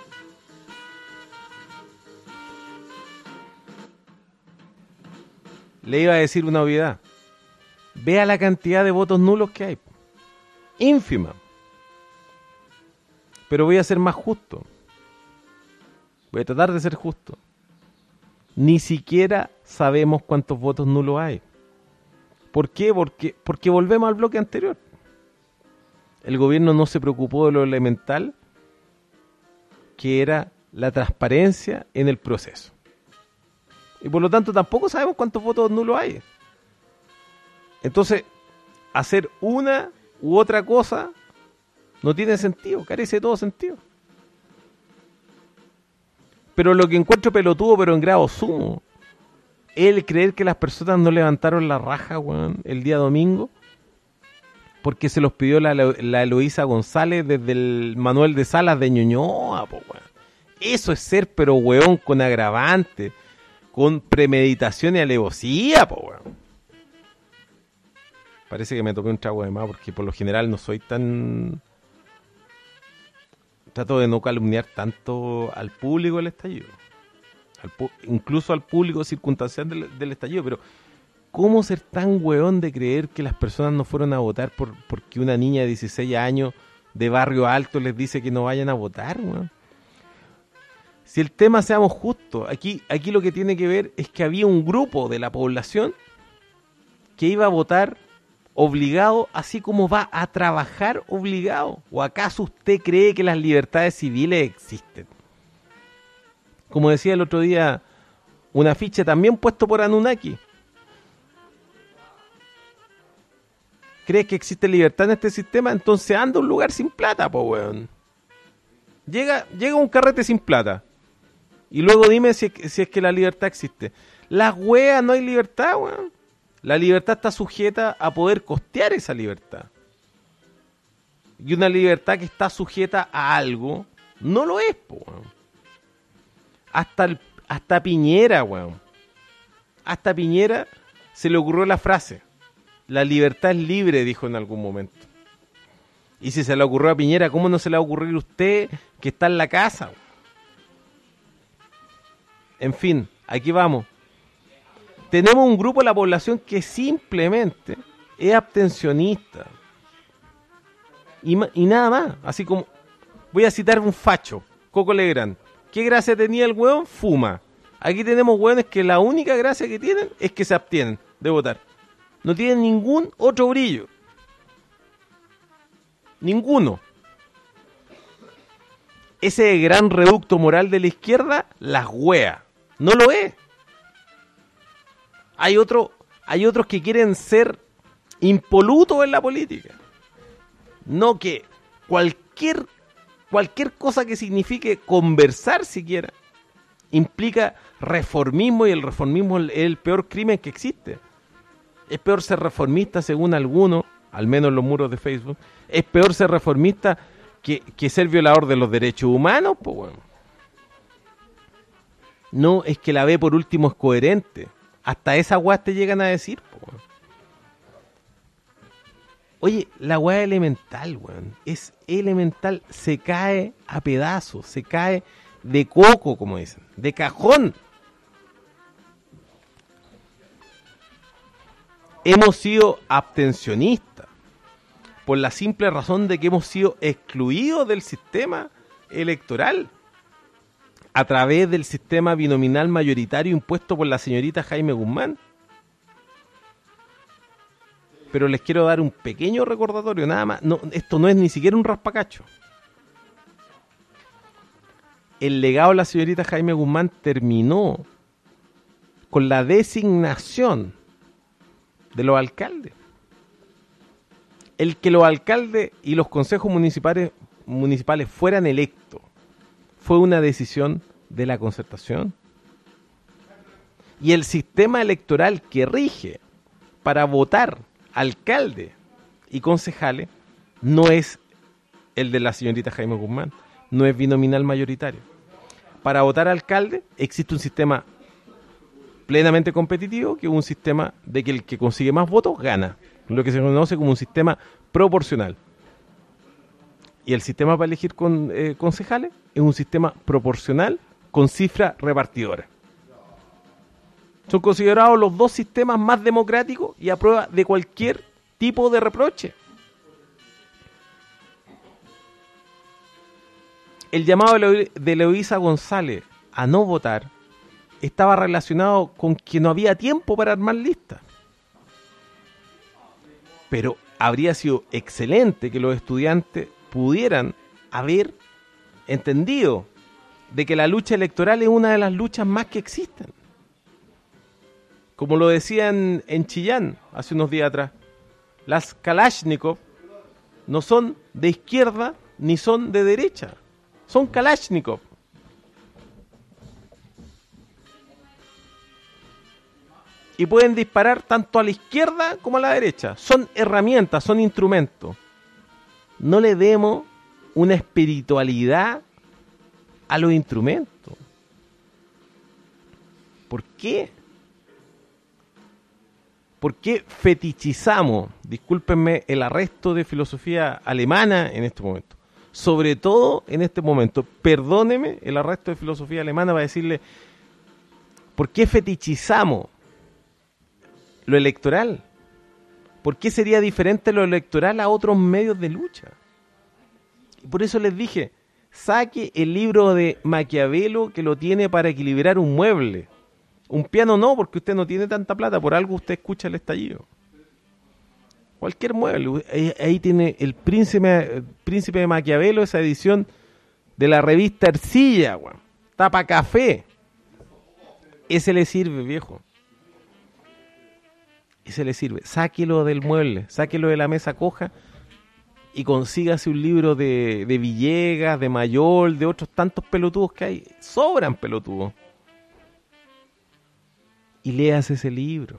Le iba a decir una obviedad. Vea la cantidad de votos nulos que hay. Ínfima. Pero voy a ser más justo. Voy a tratar de ser justo. Ni siquiera sabemos cuántos votos nulos hay. ¿Por qué? Porque, porque volvemos al bloque anterior. El gobierno no se preocupó de lo elemental, que era la transparencia en el proceso. Y por lo tanto tampoco sabemos cuántos votos nulos hay. Entonces, hacer una u otra cosa no tiene sentido, carece de todo sentido. Pero lo que encuentro pelotudo, pero en grado sumo, es el creer que las personas no levantaron la raja, weón, el día domingo, porque se los pidió la, la Eloísa González desde el Manuel de Salas de Ñuñoa, po, weón. Eso es ser, pero weón, con agravante, con premeditación y alevosía, po, weón. Parece que me tomé un trago de más porque por lo general no soy tan... Trato de no calumniar tanto al público del estallido. Al pu... Incluso al público circunstancial del, del estallido. Pero ¿cómo ser tan hueón de creer que las personas no fueron a votar por porque una niña de dieciséis años de Barrio Alto les dice que no vayan a votar, weón? Si el tema, seamos justos, aquí, aquí lo que tiene que ver es que había un grupo de la población que iba a votar obligado, así como va a trabajar obligado. ¿O acaso usted cree que las libertades civiles existen? Como decía el otro día, un afiche también puesto por Anunnaki. ¿Crees que existe libertad en este sistema? Entonces anda a un lugar sin plata, po, weón. Llega, llega un carrete sin plata. Y luego dime si, si es que la libertad existe. Las weas, no hay libertad, weón. La libertad está sujeta a poder costear esa libertad. Y una libertad que está sujeta a algo, no lo es, po, weón. Hasta, el, hasta Piñera, weón. Hasta Piñera se le ocurrió la frase: la libertad es libre, dijo en algún momento. Y si se le ocurrió a Piñera, ¿cómo no se le va a ocurrir a usted que está en la casa, weón? En fin, aquí vamos. Tenemos un grupo de la población que simplemente es abstencionista. Y, y nada más. Así como, voy a citar un facho, Coco Legrand. ¿Qué gracia tenía el hueón? Fuma. Aquí tenemos hueones que la única gracia que tienen es que se abstienen de votar. No tienen ningún otro brillo. Ninguno. Ese gran reducto moral de la izquierda, las huea. No lo es. Hay otro, hay otros que quieren ser impolutos en la política. No que cualquier, cualquier cosa que signifique conversar siquiera implica reformismo, y el reformismo es el peor crimen que existe. Es peor ser reformista según algunos, al menos en los muros de Facebook. Es peor ser reformista que, que ser violador de los derechos humanos, pues bueno. No, es que la B por último es coherente. Hasta esas weas te llegan a decir, pues bueno. Oye, la wea es elemental, weón. Es elemental. Se cae a pedazos, se cae de coco, como dicen, de cajón. Hemos sido abstencionistas por la simple razón de que hemos sido excluidos del sistema electoral a través del sistema binominal mayoritario impuesto por la señorita Jaime Guzmán. Pero les quiero dar un pequeño recordatorio, nada más. No, esto no es ni siquiera un raspacacho. El legado de la señorita Jaime Guzmán terminó con la designación de los alcaldes. El que los alcaldes y los consejos municipales, municipales fueran electos fue una decisión de la concertación. Y el sistema electoral que rige para votar alcalde y concejales no es el de la señorita Jaime Guzmán, no es binominal mayoritario. Para votar alcalde existe un sistema plenamente competitivo, que es un sistema de que el que consigue más votos gana, lo que se conoce como un sistema proporcional. Y el sistema para elegir con, eh, concejales es un sistema proporcional con cifra repartidora. Son considerados los dos sistemas más democráticos y a prueba de cualquier tipo de reproche. El llamado de Eloísa González a no votar estaba relacionado con que no había tiempo para armar listas. Pero habría sido excelente que los estudiantes pudieran haber entendido de que la lucha electoral es una de las luchas más que existen. Como lo decían en Chillán hace unos días atrás, las Kalashnikov no son de izquierda ni son de derecha, son Kalashnikov. Y pueden disparar tanto a la izquierda como a la derecha. Son herramientas, son instrumentos. No le demos una espiritualidad a los instrumentos. ¿Por qué? ¿Por qué fetichizamos, discúlpenme, el arresto de filosofía alemana en este momento? Sobre todo en este momento, perdóneme el arresto de filosofía alemana para decirle, ¿por qué fetichizamos lo electoral? ¿Por qué sería diferente lo electoral a otros medios de lucha? Y por eso les dije, saque el libro de Maquiavelo que lo tiene para equilibrar un mueble. Un piano no, porque usted no tiene tanta plata, por algo usted escucha el estallido. Cualquier mueble, ahí, ahí tiene el príncipe, el príncipe de Maquiavelo, esa edición de la revista Ercilla, guau. Tapa café. Ese le sirve, viejo. Ese le sirve. Sáquelo del mueble, sáquelo de la mesa coja y consígase un libro de, de Villegas, de Mayol, de otros tantos pelotudos que hay. Sobran pelotudos. Y léase ese libro.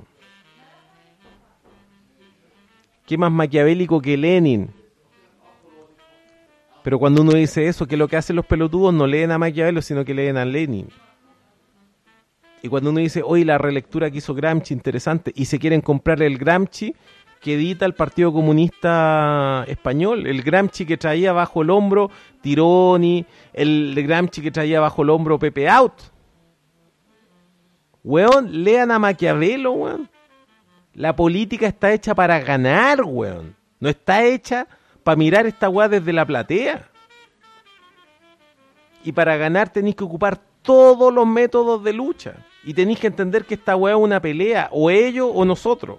¿Qué más maquiavélico que Lenin? Pero cuando uno dice eso, que lo que hacen los pelotudos no leen a Maquiavelo, sino que leen a Lenin. Y cuando uno dice, oye, la relectura que hizo Gramsci, interesante, y se quieren comprar el Gramsci que edita el Partido Comunista Español, el Gramsci que traía bajo el hombro Tironi, el Gramsci que traía bajo el hombro Pepe Out. Weón, lean a Maquiavelo, weón. La política está hecha para ganar, weón. No está hecha para mirar esta weá desde la platea. Y para ganar tenéis que ocupar todos los métodos de lucha. Y tenéis que entender que esta weá es una pelea, o ellos o nosotros.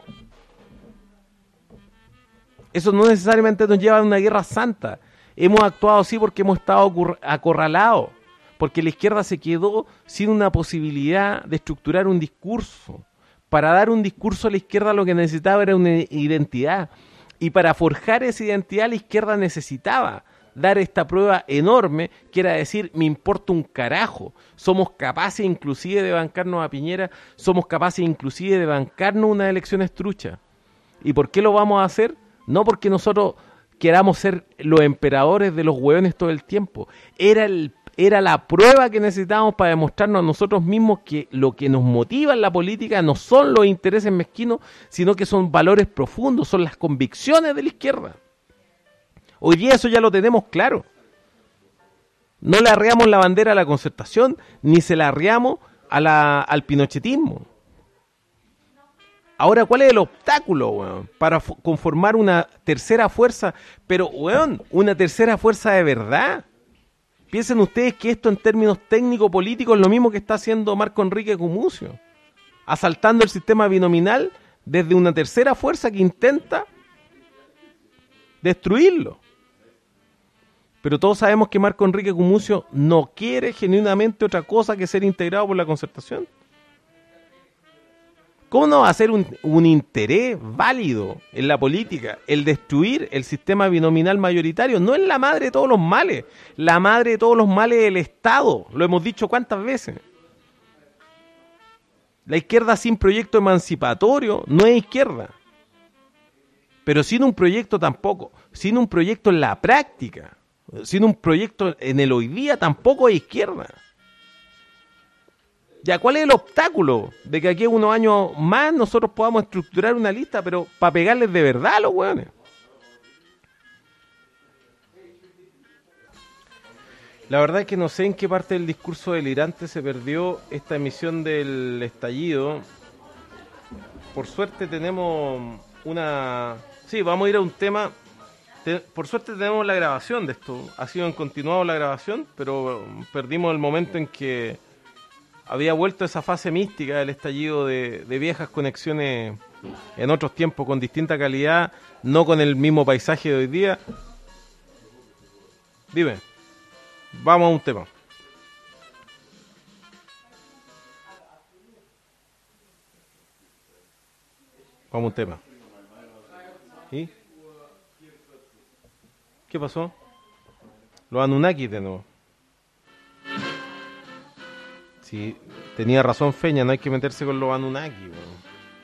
Eso no necesariamente nos lleva a una guerra santa. Hemos actuado así porque hemos estado acorralados. Porque la izquierda se quedó sin una posibilidad de estructurar un discurso. Para dar un discurso a la izquierda lo que necesitaba era una identidad. Y para forjar esa identidad la izquierda necesitaba dar esta prueba enorme, que era decir, me importa un carajo. Somos capaces inclusive de bancarnos a Piñera, somos capaces inclusive de bancarnos unas elecciones truchas. ¿Y por qué lo vamos a hacer? No porque nosotros queramos ser los emperadores de los hueones todo el tiempo. Era el Era la prueba que necesitábamos para demostrarnos a nosotros mismos que lo que nos motiva en la política no son los intereses mezquinos, sino que son valores profundos, son las convicciones de la izquierda. Hoy día eso ya lo tenemos claro. No le arreamos la bandera a la concertación, ni se la arreamos a la, al pinochetismo. Ahora, ¿cuál es el obstáculo, weón? Para f- conformar una tercera fuerza, pero, weón, una tercera fuerza de verdad. Piensen ustedes que esto en términos técnico-políticos es lo mismo que está haciendo Marco Enrique Gumucio, asaltando el sistema binominal desde una tercera fuerza que intenta destruirlo. Pero todos sabemos que Marco Enrique Gumucio no quiere genuinamente otra cosa que ser integrado por la concertación. ¿Cómo no va a ser un, un interés válido en la política el destruir el sistema binominal mayoritario? No es la madre de todos los males. La madre de todos los males es el Estado. Lo hemos dicho cuántas veces. La izquierda sin proyecto emancipatorio no es izquierda. Pero sin un proyecto tampoco. Sin un proyecto en la práctica. Sin un proyecto en el hoy día tampoco es izquierda. Ya, ¿cuál es el obstáculo de que aquí unos años más nosotros podamos estructurar una lista, pero para pegarles de verdad a los hueones? La verdad es que no sé en qué parte del discurso delirante se perdió esta emisión del estallido. Por suerte tenemos una... Sí, vamos a ir a un tema... Por suerte tenemos la grabación de esto. Ha sido en continuado la grabación, pero perdimos el momento en que había vuelto esa fase mística del estallido de, de viejas conexiones en otros tiempos con distinta calidad, no con el mismo paisaje de hoy día. Dime, vamos a un tema. Vamos a un tema. ¿Y? ¿Qué pasó? Los Anunnaki de nuevo. Sí, tenía razón Feña, no hay que meterse con los Anunnaki, weón.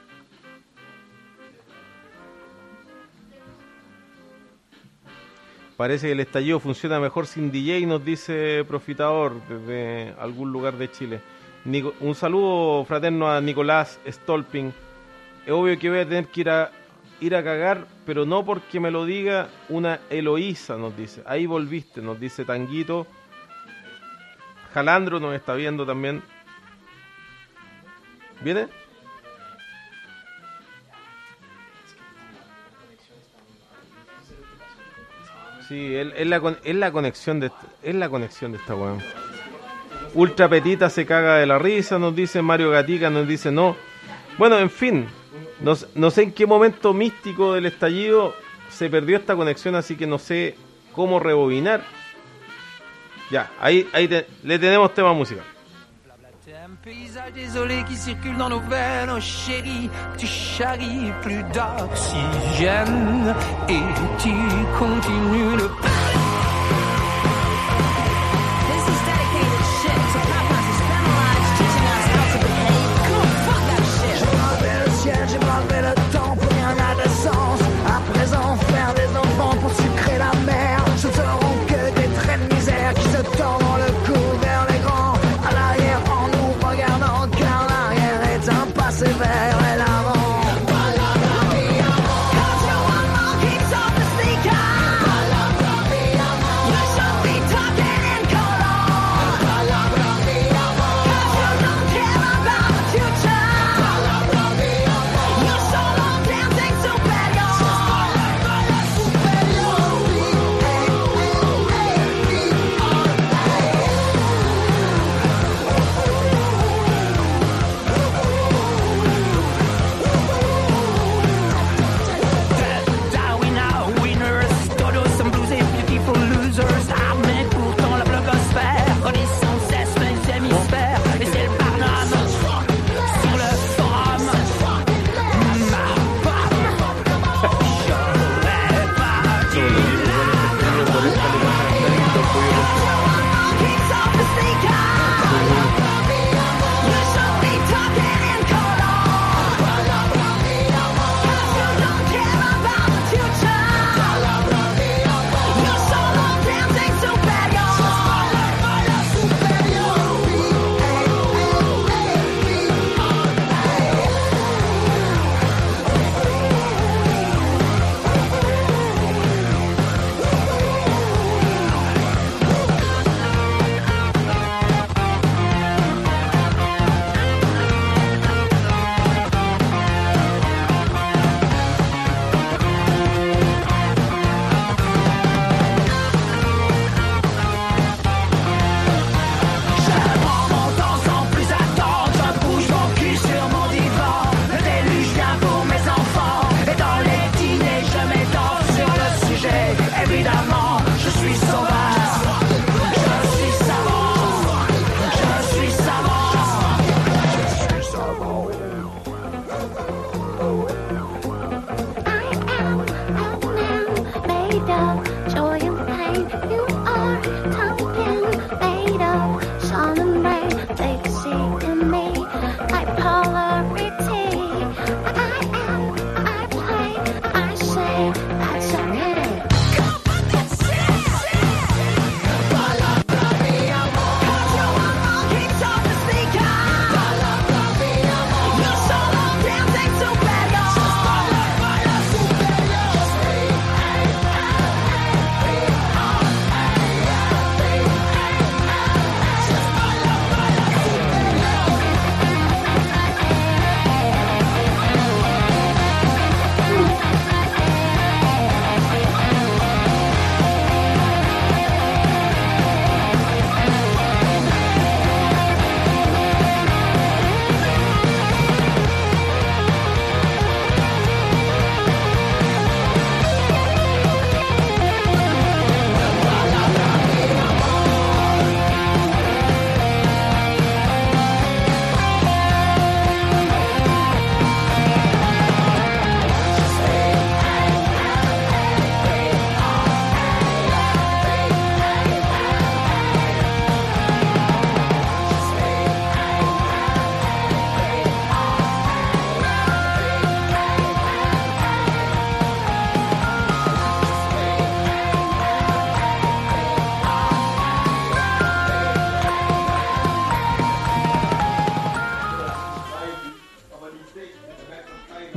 Parece que el estallido funciona mejor sin D J, nos dice Profitador desde algún lugar de Chile. Nico, un saludo fraterno a Nicolás Stolping. Es obvio que voy a tener que ir a ir a cagar, pero no porque me lo diga una Eloísa, nos dice. Ahí volviste, nos dice Tanguito. Jalandro nos está viendo también. ¿Viene? Sí, es, es, la, es la conexión de es la conexión de esta weón. Ultra Petita se caga de la risa, nos dice Mario Gatica, nos dice no. Bueno, en fin, no, no sé en qué momento místico del estallido se perdió esta conexión, así que no sé cómo rebobinar. Ya, ahí, ahí te, le tenemos tema musical. Un paysage désolé qui circule dans nos veines, oh chérie, tu charries plus d'oxygène et tu continues le... This is dedicated shit to papas who spend their lives teaching us how to behave. Come on, fuck that shit. J'ai bravé le ciel, j'ai bravé le temps, pour rien n'a de sens. À présent, faire des enfants pour sucrer la mer. Ce seront que des traits de misère qui se tordent dans le cou vers les grands. À l'arrière, en nous regardant, car l'arrière est un passé vers l'avant. Cause you're one more keeps off the sneaker.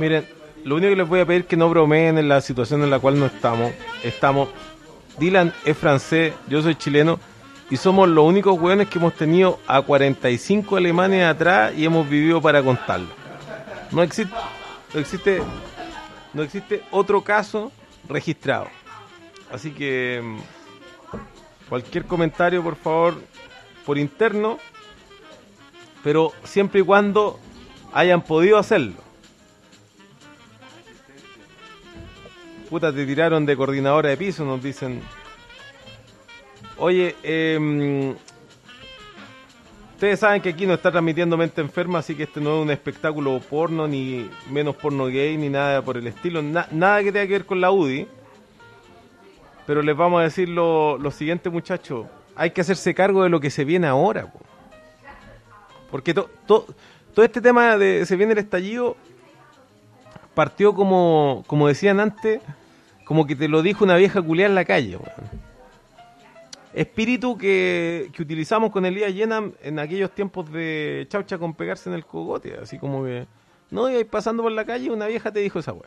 Miren, lo único que les voy a pedir es que no bromeen en la situación en la cual no estamos. Estamos. Dylan es francés, yo soy chileno, y somos los únicos hueones que hemos tenido a cuarenta y cinco alemanes atrás y hemos vivido para contarlo. No existe, no existe, no existe otro caso registrado. Así que cualquier comentario, por favor, por interno, pero siempre y cuando hayan podido hacerlo. Puta, te tiraron de coordinadora de piso, nos dicen. Oye, eh, ustedes saben que aquí no está transmitiendo Mente Enferma, así que este no es un espectáculo porno, ni menos porno gay, ni nada por el estilo. Na, nada que tenga que ver con la U D I. Pero les vamos a decir lo, lo siguiente, muchachos. Hay que hacerse cargo de lo que se viene ahora, po. Porque to, to, todo este tema de se viene el estallido partió como, como decían antes, como que te lo dijo una vieja culiada en la calle, weón. Espíritu que, que utilizamos con Elías Llena en aquellos tiempos de chaucha con pegarse en el cogote, así como que no ibas pasando por la calle y una vieja te dijo esa weá.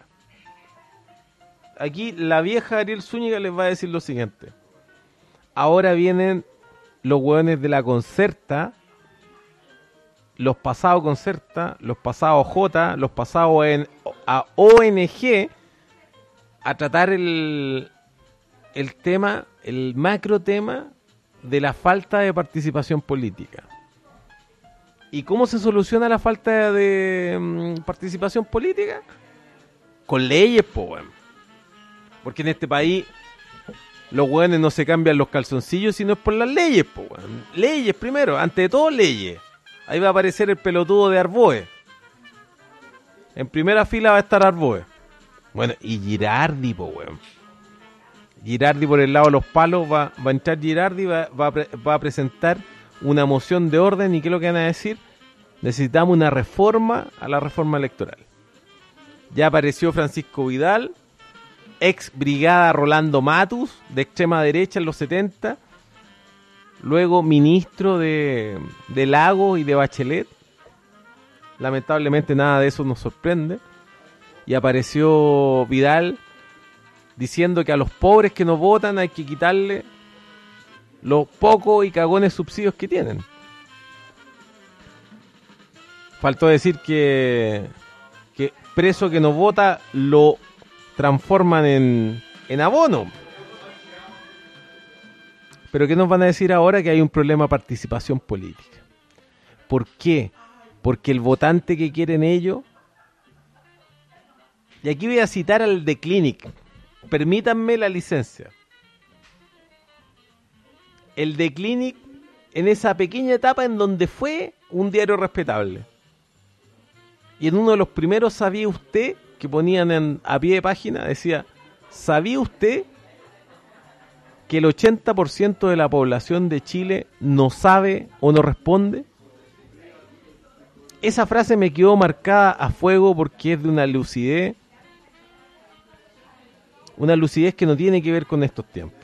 Aquí la vieja Ariel Zúñiga les va a decir lo siguiente. Ahora vienen los hueones de la Concerta, los pasados Concerta, los pasados J, los pasados en, a O N G a tratar el, el tema, el macro tema de la falta de participación política. ¿Y cómo se soluciona la falta de um, participación política? Con leyes, po, weón. Porque en este país los hueones no se cambian los calzoncillos si no es por las leyes, po, weón. Leyes primero, ante de todo leyes. Ahí va a aparecer el pelotudo de Arboe. En primera fila va a estar Arboe. Bueno, y Girardi, po, weón. Girardi por el lado de los palos, va, va a entrar Girardi, va, va, a pre, va a presentar una moción de orden. ¿Y qué es lo que van a decir? Necesitamos una reforma a la reforma electoral. Ya apareció Francisco Vidal, ex brigada Rolando Matus, de extrema derecha en los setenta, luego ministro de, de Lagos y de Bachelet. Lamentablemente nada de eso nos sorprende. Y apareció Vidal diciendo que a los pobres que nos votan hay que quitarle los pocos y cagones subsidios que tienen. Faltó decir que, que preso que nos vota lo transforman en, en abono. Pero ¿qué nos van a decir ahora? Que hay un problema de participación política. ¿Por qué? Porque el votante que quieren ellos... Y aquí voy a citar al de Clinic. Permítanme la licencia. El de Clinic, en esa pequeña etapa en donde fue un diario respetable. Y en uno de los primeros ¿sabía usted? Que ponían en, a pie de página, decía: ¿sabía usted que el ochenta por ciento de la población de Chile no sabe o no responde? Esa frase me quedó marcada a fuego porque es de una lucidez, una lucidez que no tiene que ver con estos tiempos,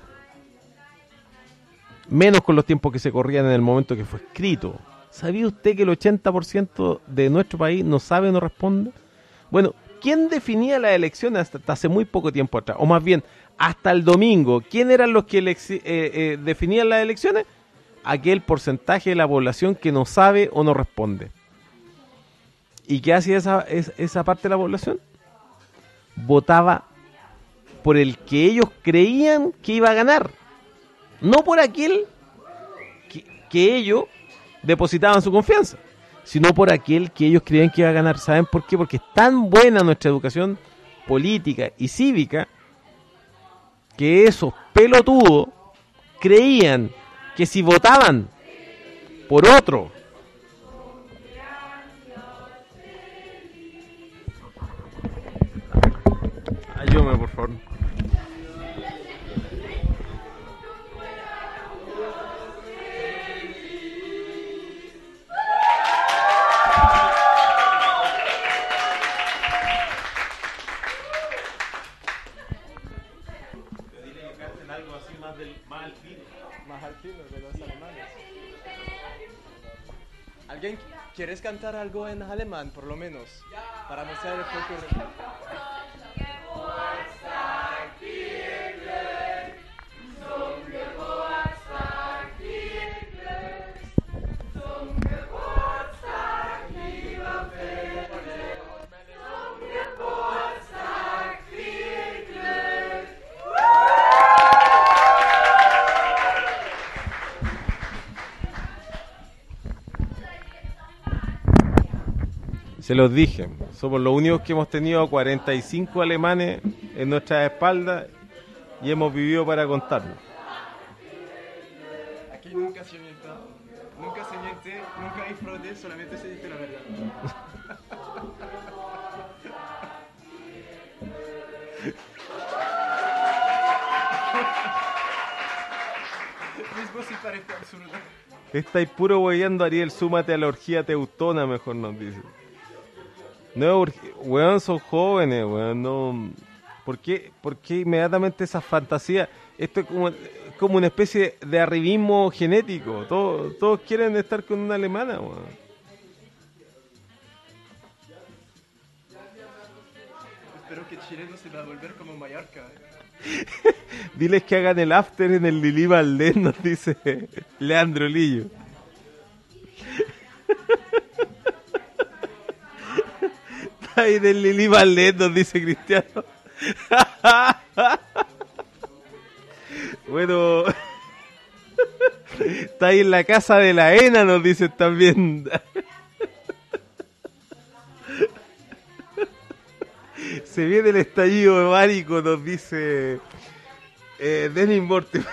menos con los tiempos que se corrían en el momento que fue escrito. ¿Sabía usted que el ochenta por ciento de nuestro país no sabe o no responde? Bueno, ¿quién definía las elecciones hasta, hasta hace muy poco tiempo atrás? O más bien, hasta el domingo, ¿quién eran los que elexi- eh, eh, definían las elecciones? Aquel porcentaje de la población que no sabe o no responde. ¿Y qué hacía esa, esa, esa parte de la población? Votaba por el que ellos creían que iba a ganar, no por aquel que, que ellos depositaban su confianza, sino por aquel que ellos creían que iba a ganar. ¿Saben por qué? Porque es tan buena nuestra educación política y cívica que esos pelotudos creían que si votaban por otro, ayúdame por favor. ¿Alguien quieres cantar algo en alemán, por lo menos? Para mostrar el folclore. Se los dije, somos los únicos que hemos tenido cuarenta y cinco alemanes en nuestras espaldas y hemos vivido para contarlo. Aquí nunca se miente, nunca se miente, nunca hay fraude, solamente se dice la verdad. Mismo si parece absurdo. Estáis puro hueveando, Ariel, súmate a la orgía teutona, mejor nos dice. No, weón, son jóvenes, weón, no... ¿Por qué, por qué inmediatamente esa fantasía? Esto es como, como una especie de arribismo genético. Todos, todos quieren estar con una alemana, weón. Espero que Chile no se va a volver como Mallorca. Diles que hagan el after en el Lili Valdés, nos dice Leandro Lillo. Ahí del Lili Valdés, nos dice Cristiano. Bueno, está ahí en la casa de la Ena, nos dicen también. Se viene el estallido bárico, nos dice eh, Dennis Mortimer.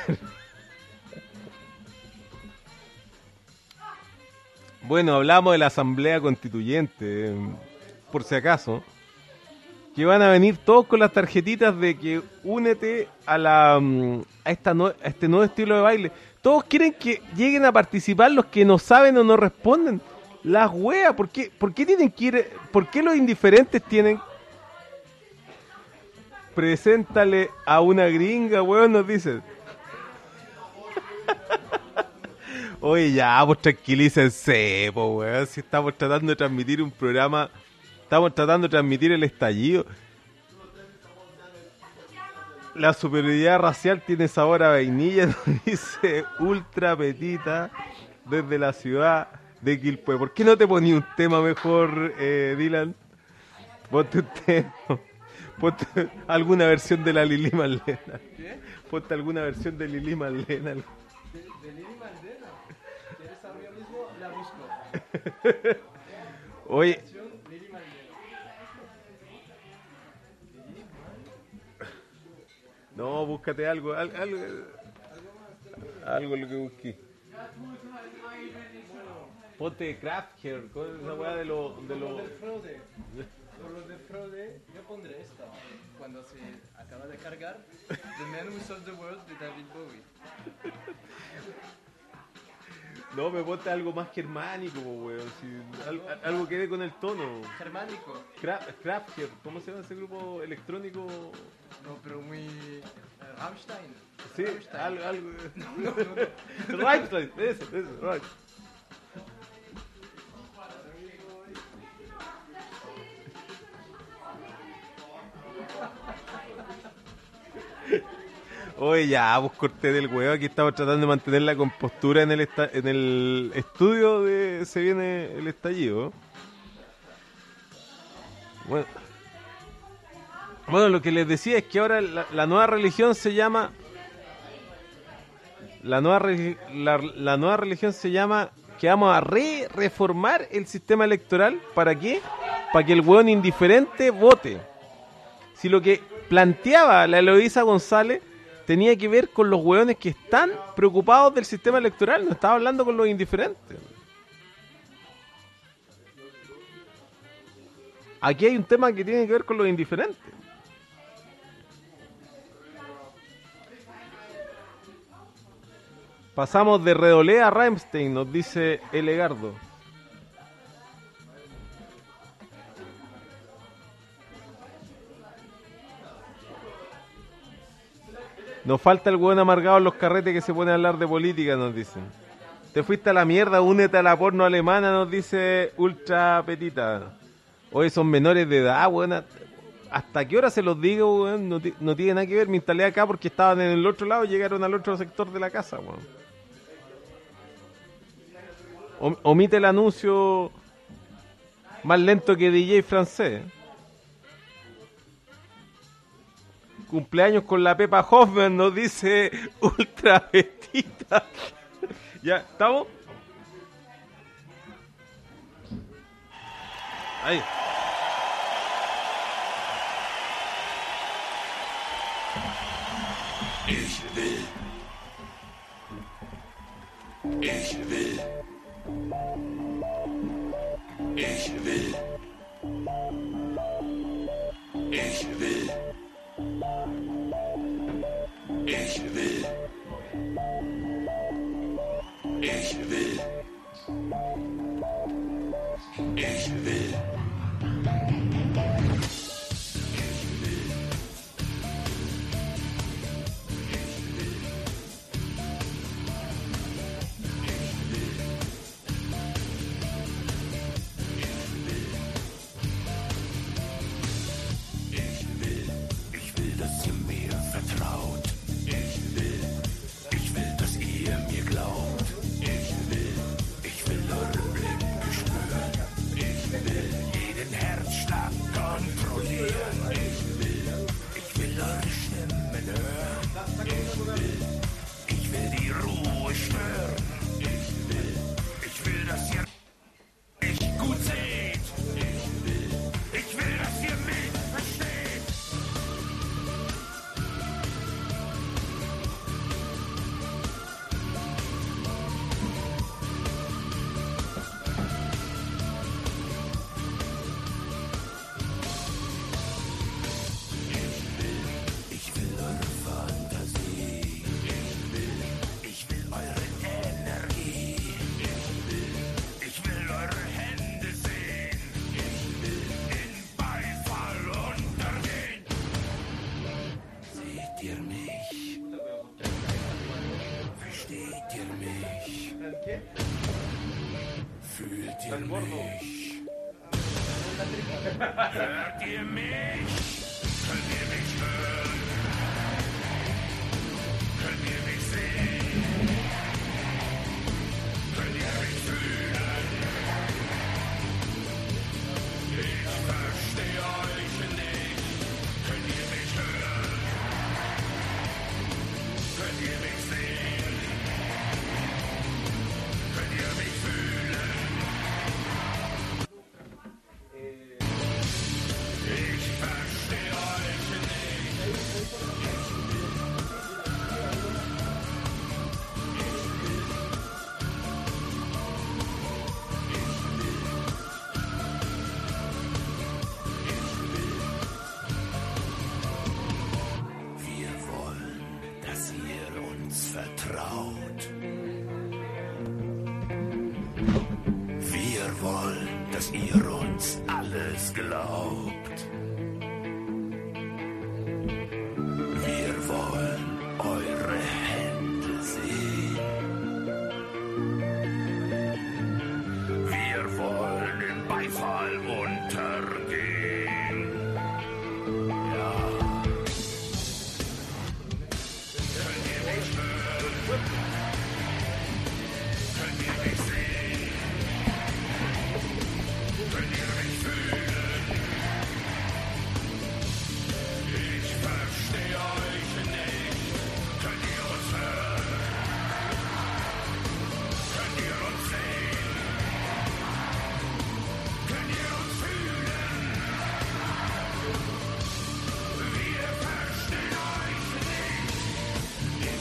Bueno, hablamos de la Asamblea Constituyente, eh, por si acaso, que van a venir todos con las tarjetitas de que únete a la a esta no, a este nuevo estilo de baile. Todos quieren que lleguen a participar los que no saben o no responden. Las weas, ¿por qué, por qué tienen que ir? ¿Por qué los indiferentes tienen? Preséntale a una gringa, weón, nos dicen. Oye, ya, pues tranquilícense, pues, weón. Si estamos tratando de transmitir un programa, estamos tratando de transmitir el estallido. La superioridad racial tiene sabor a vainilla, nos dice Ultra Petita desde la ciudad de Quilpué. ¿Por qué no te poní un tema mejor, eh, Dylan? Ponte un tema. Ponte alguna versión de la Lili Marlena. ¿Qué? Ponte alguna versión de Lili Marlena. ¿De, de Lili Marlena? ¿Quieres ahora mismo? La busco. Oye, Lili Marlena. no, búscate algo, al- algo, algo lo que busqué. Ponte Craft Hair, con esa weá de lo, de Por lo... lo del fraude. Por lo del fraude, yo pondré esta. Cuando se acaba de cargar, The Man Who Sold the World de David Bowie. No, me ponte algo más germánico, po, weón, si, al- al- algo que dé con el tono. Germánico. Craft, Craft Hair, ¿cómo se llama ese grupo electrónico? No, pero muy... eh, Rammstein. Sí, Rammstein. algo, algo. No, no, no. Rammstein, ese, ese, right. Oye, ya, pues corté del huevo. Aquí estamos tratando de mantener la compostura en el esta- en el estudio de Se Viene el Estallido. Bueno, bueno, lo que les decía es que ahora la, la nueva religión se llama... La nueva, re- la, la nueva religión se llama que vamos a re-reformar el sistema electoral. ¿Para qué? Para que el hueón indiferente vote. Si lo que planteaba la Eloísa González tenía que ver con los hueones que están preocupados del sistema electoral, no estaba hablando con los indiferentes. Aquí hay un tema que tiene que ver con los indiferentes. Pasamos de Redolé a Rammstein, nos dice Elegardo. Nos falta el hueón amargado en los carretes que se pone a hablar de política, nos dicen. Te fuiste a la mierda, únete a la porno alemana, nos dice Ultra Petita. Hoy son menores de edad, weón. ¿Hasta qué hora se los digo, weón? No, no tiene nada que ver. Me instalé acá porque estaban en el otro lado y llegaron al otro sector de la casa, weón. Om- omite el anuncio más lento que D J francés. Cumpleaños con la Pepa Hoffman, nos dice Ultra Petita. ¿Ya? ¿Estamos? Ahí. Ich will. Ich will. Ich will. Ich will. Ich will. Ich will. Ich will. Fühlt ihr mich? Hört ihr mich? Könnt ihr mich hören? Könnt ihr mich sehen? Könnt ihr mich fühlen? Ich verstehe euch nicht. Könnt ihr mich hören? Könnt ihr mich sehen? Könnt ihr mich fühlen? Ich verstehe euch nicht. Wir wollen, dass ihr uns vertraut. Wir wollen, dass ihr uns alles glaubt. Wir wollen eure Hände sehen. Wir wollen in Beifall untergehen. Ja. Könnt ihr mich hören? Könnt ihr mich sehen? Könnt ihr mich fühlen? Ich verstehe euch nicht. Könnt ihr uns hören? Könnt ihr uns sehen? Könnt ihr uns fühlen? Wir verstehen euch nicht.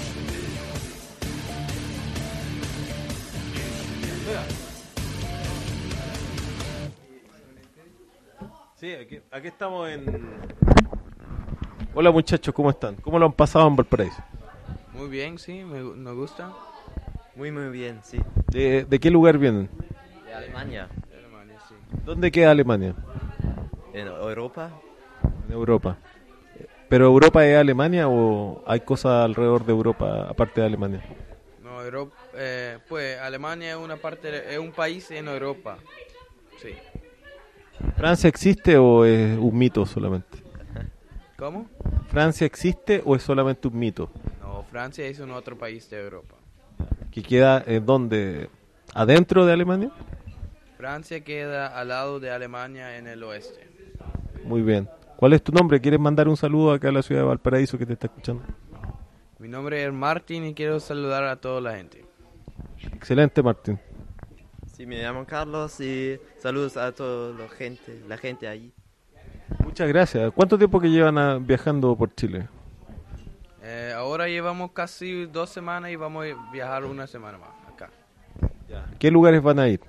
Sí, aquí, aquí estamos en... Hola muchachos, ¿cómo están? ¿Cómo lo han pasado en Valparaíso? Muy bien, sí, me, gu- me gusta. Muy, muy bien, sí. ¿De, de qué lugar vienen? De Alemania, De Alemania, sí. ¿Dónde queda Alemania? en Europa. En Europa. ¿Pero Europa es Alemania o hay cosas alrededor de Europa aparte de Alemania? No, Europa, eh, pues Alemania es una parte, es un país en Europa. Sí. ¿Francia existe o es un mito solamente? ¿Cómo? ¿Francia existe o es solamente un mito? No, Francia es un otro país de Europa. ¿Que queda en dónde? ¿Adentro de Alemania? Francia queda al lado de Alemania en el oeste. Muy bien. ¿Cuál es tu nombre? ¿Quieres mandar un saludo acá a la ciudad de Valparaíso que te está escuchando? Mi nombre es Martín y quiero saludar a toda la gente. Excelente, Martín. Sí, me llamo Carlos y saludos a toda la gente, la gente ahí. Muchas gracias. ¿Cuánto tiempo que llevan a- viajando por Chile? Eh, ahora llevamos casi dos semanas y vamos a viajar una semana más acá. ¿Qué lugares van a ir?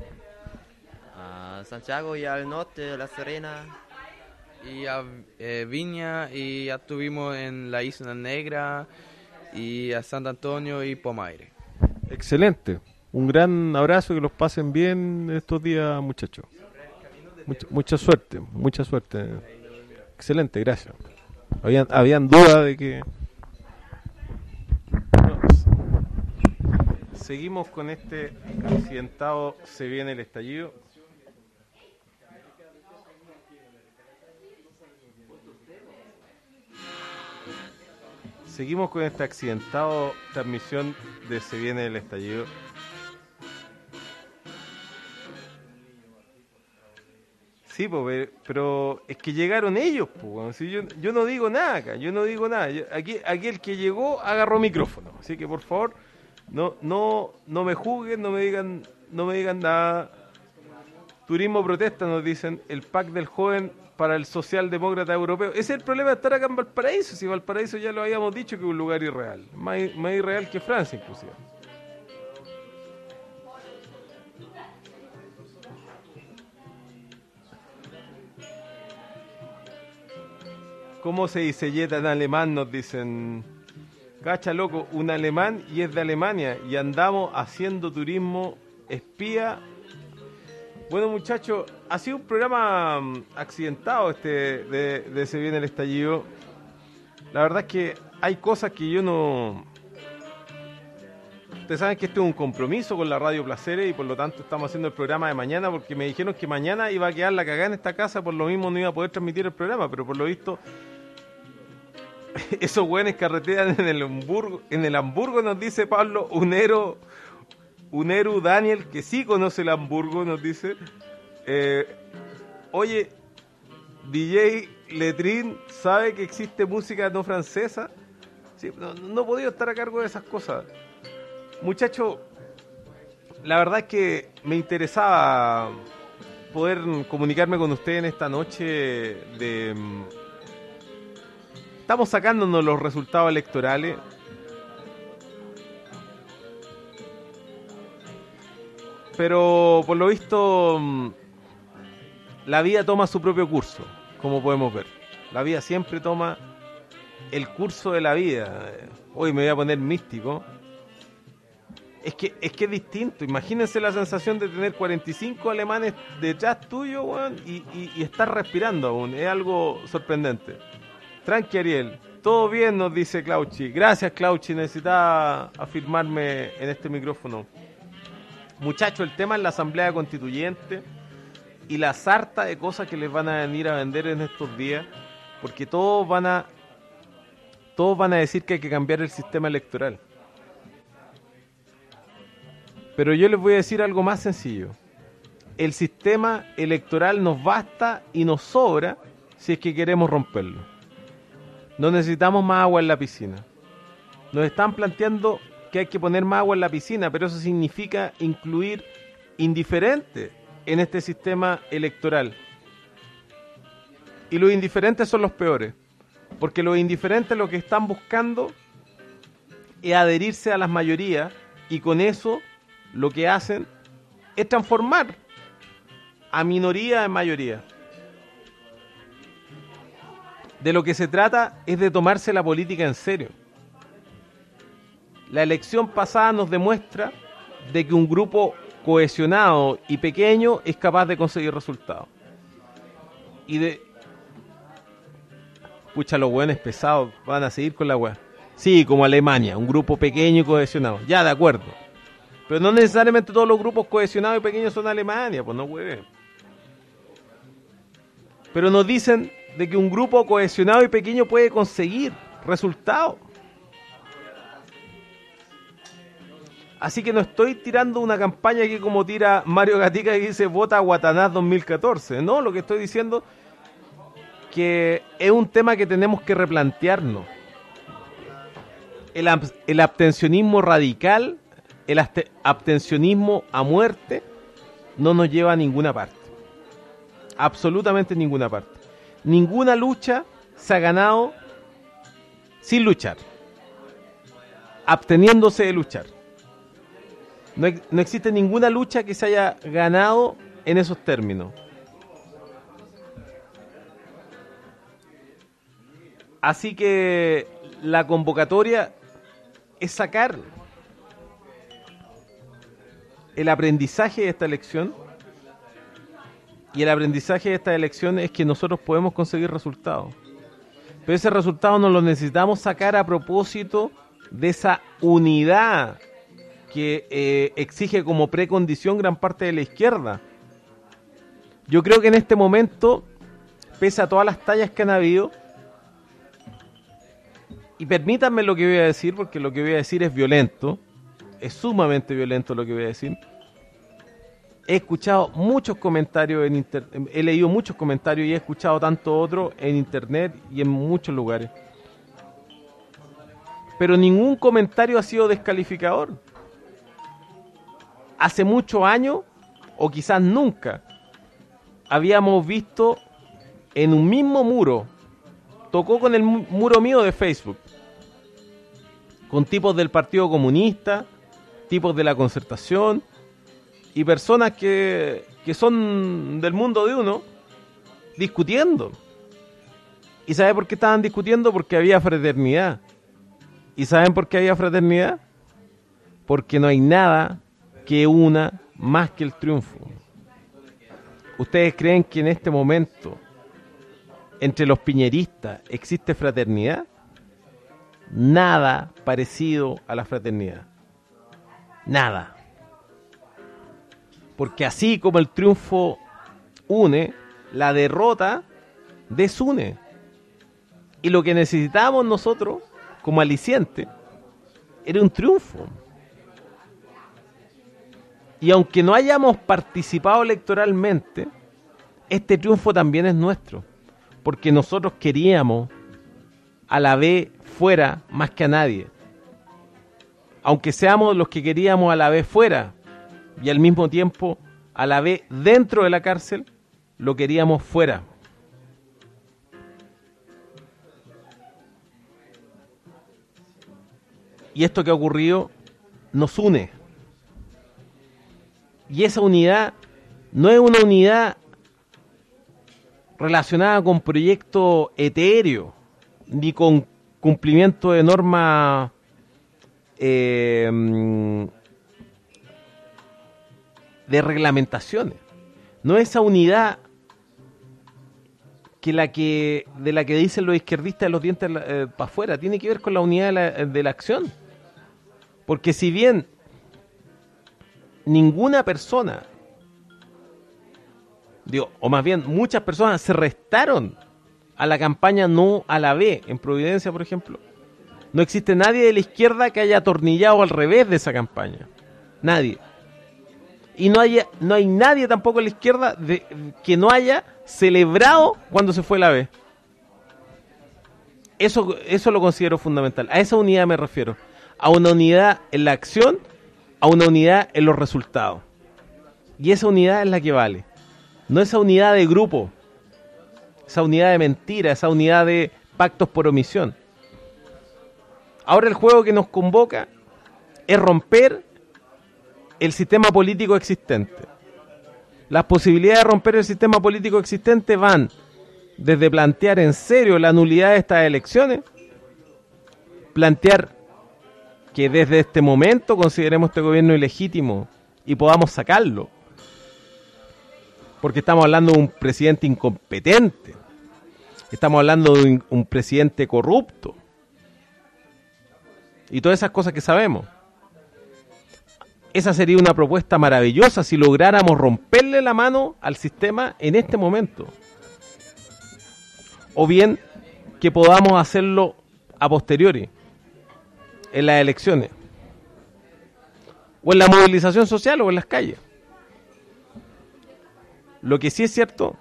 A Santiago y al norte, La Serena. Y a eh, Viña y ya estuvimos en la Isla Negra y a San Antonio y Pomaire. Excelente. Un gran abrazo, que los pasen bien estos días, muchachos. Mucha, mucha suerte, mucha suerte. Excelente, gracias. Habían, habían dudas de que... No, seguimos con este accidentado, se viene el estallido. Seguimos con esta accidentado transmisión de Se viene el estallido. Sí, po, pe- pero es que llegaron ellos, po, weón. Si yo, yo no digo nada acá, yo no digo nada. Yo- aquí, aquí el que llegó agarró micrófono, así que por favor no, no, no me juzguen, no me digan, no me digan nada. Turismo protesta, nos dicen, el pack del joven para el socialdemócrata europeo. Ese es el problema de estar acá en Valparaíso. Si Valparaíso ya lo habíamos dicho que es un lugar irreal, más, i- más irreal que Francia inclusive. ¿Cómo se dice yeta en alemán? Nos dicen. Cacha, loco, un alemán y es de Alemania y andamos haciendo turismo espía. Bueno, muchachos, ha sido un programa mm, accidentado este de, de Se viene el estallido. La verdad es que hay cosas que yo no... Ustedes saben que este es un compromiso con la Radio Placeres y por lo tanto estamos haciendo el programa de mañana porque me dijeron que mañana iba a quedar la cagada en esta casa, por lo mismo no iba a poder transmitir el programa, pero por lo visto esos güeyes carretean en el Hamburgo, en el Hamburgo nos dice Pablo Unero, Uneru Daniel, que sí conoce el Hamburgo, nos dice. Eh, oye, D J Letrin, ¿sabe que existe música no francesa? Sí, no, no he podido estar a cargo de esas cosas. Muchacho, la verdad es que me interesaba poder comunicarme con usted en esta noche de... Estamos sacándonos los resultados electorales. Pero por lo visto mm, la vida toma su propio curso, como podemos ver. La vida siempre toma el curso de la vida. Hoy me voy a poner místico. Es que, es que es distinto. Imagínense la sensación de tener cuarenta y cinco alemanes detrás tuyo, weón, y, y, y estar respirando aún. Es algo sorprendente. Tranqui, Ariel. Todo bien, nos dice Clauchi. Gracias, Clauchi. Necesitaba afirmarme en este micrófono. Muchachos, el tema es la Asamblea Constituyente y la sarta de cosas que les van a venir a vender en estos días, porque todos van a todos van a decir que hay que cambiar el sistema electoral. Pero yo les voy a decir algo más sencillo. El sistema electoral nos basta y nos sobra si es que queremos romperlo. No necesitamos más agua en la piscina. Nos están planteando que hay que poner más agua en la piscina, pero eso significa incluir indiferentes en este sistema electoral. Y los indiferentes son los peores, porque los indiferentes lo que están buscando es adherirse a las mayorías y con eso lo que hacen es transformar a minoría en mayoría. De lo que se trata es de tomarse la política en serio. La elección pasada nos demuestra de que un grupo cohesionado y pequeño es capaz de conseguir resultados. Y de... Pucha, los hueones pesados van a seguir con la hueá. Sí, como Alemania, un grupo pequeño y cohesionado. Ya, de acuerdo. Pero no necesariamente todos los grupos cohesionados y pequeños son Alemania, pues no hueve. Pero nos dicen de que un grupo cohesionado y pequeño puede conseguir resultados. Así que no estoy tirando una campaña aquí como tira Mario Gatica y dice vota a Guatanás dos mil catorce. No, lo que estoy diciendo que es un tema que tenemos que replantearnos. El, ab- el abstencionismo radical, el aste- abstencionismo a muerte, no nos lleva a ninguna parte. Absolutamente ninguna parte. Ninguna lucha se ha ganado sin luchar. Absteniéndose de luchar. No, ex- no existe ninguna lucha que se haya ganado en esos términos. Así que la convocatoria es sacar el aprendizaje de esta elección. Y el aprendizaje de esta elección es que nosotros podemos conseguir resultados. Pero ese resultado no lo necesitamos sacar a propósito de esa unidad que eh, exige como precondición gran parte de la izquierda. Yo creo que en este momento, pese a todas las tallas que han habido, y permítanme lo que voy a decir, porque lo que voy a decir es violento, es sumamente violento lo que voy a decir. He escuchado muchos comentarios en internet, he leído muchos comentarios y he escuchado tanto otros en internet y en muchos lugares. Pero ningún comentario ha sido descalificador. Hace muchos años, o quizás nunca, habíamos visto en un mismo muro, tocó con el mu- muro mío de Facebook, con tipos del Partido Comunista, tipos de la Concertación, y personas que, que son del mundo de uno, discutiendo. ¿Y sabe por qué estaban discutiendo? Porque había fraternidad. ¿Y saben por qué había fraternidad? Porque no hay nada que una más que el triunfo. ¿Ustedes creen que en este momento entre los piñeristas existe fraternidad? Nada parecido a la fraternidad. Nada. Porque así como el triunfo une, la derrota desune. Y lo que necesitábamos nosotros, como aliciente, era un triunfo. Y aunque no hayamos participado electoralmente, este triunfo también es nuestro. Porque nosotros queríamos a la B fuera más que a nadie. Aunque seamos los que queríamos a la B fuera, y al mismo tiempo a la B dentro de la cárcel, lo queríamos fuera. Y esto que ha ocurrido nos une. Y esa unidad no es una unidad relacionada con proyectos etéreos, ni con cumplimiento de normas eh, de reglamentaciones. No es esa unidad que la que de la que dicen los izquierdistas de los dientes eh, para afuera, tiene que ver con la unidad de la, de la acción. Porque si bien ninguna persona, digo, o más bien muchas personas se restaron a la campaña No a la B en Providencia, por ejemplo, no existe nadie de la izquierda que haya atornillado al revés de esa campaña. Nadie. Y no haya, no hay nadie tampoco en la izquierda de, que no haya celebrado cuando se fue la B. Eso, eso lo considero fundamental. A esa unidad me refiero. A una unidad en la acción, a una unidad en los resultados. Y esa unidad es la que vale. No esa unidad de grupo, esa unidad de mentira, esa unidad de pactos por omisión. Ahora el juego que nos convoca es romper el sistema político existente. Las posibilidades de romper el sistema político existente van desde plantear en serio la nulidad de estas elecciones, plantear que desde este momento consideremos este gobierno ilegítimo y podamos sacarlo, porque estamos hablando de un presidente incompetente, estamos hablando de un, un presidente corrupto, y todas esas cosas que sabemos. Esa sería una propuesta maravillosa si lográramos romperle la mano al sistema en este momento. O bien que podamos hacerlo a posteriori, en las elecciones, o en la movilización social o en las calles. Lo que sí es cierto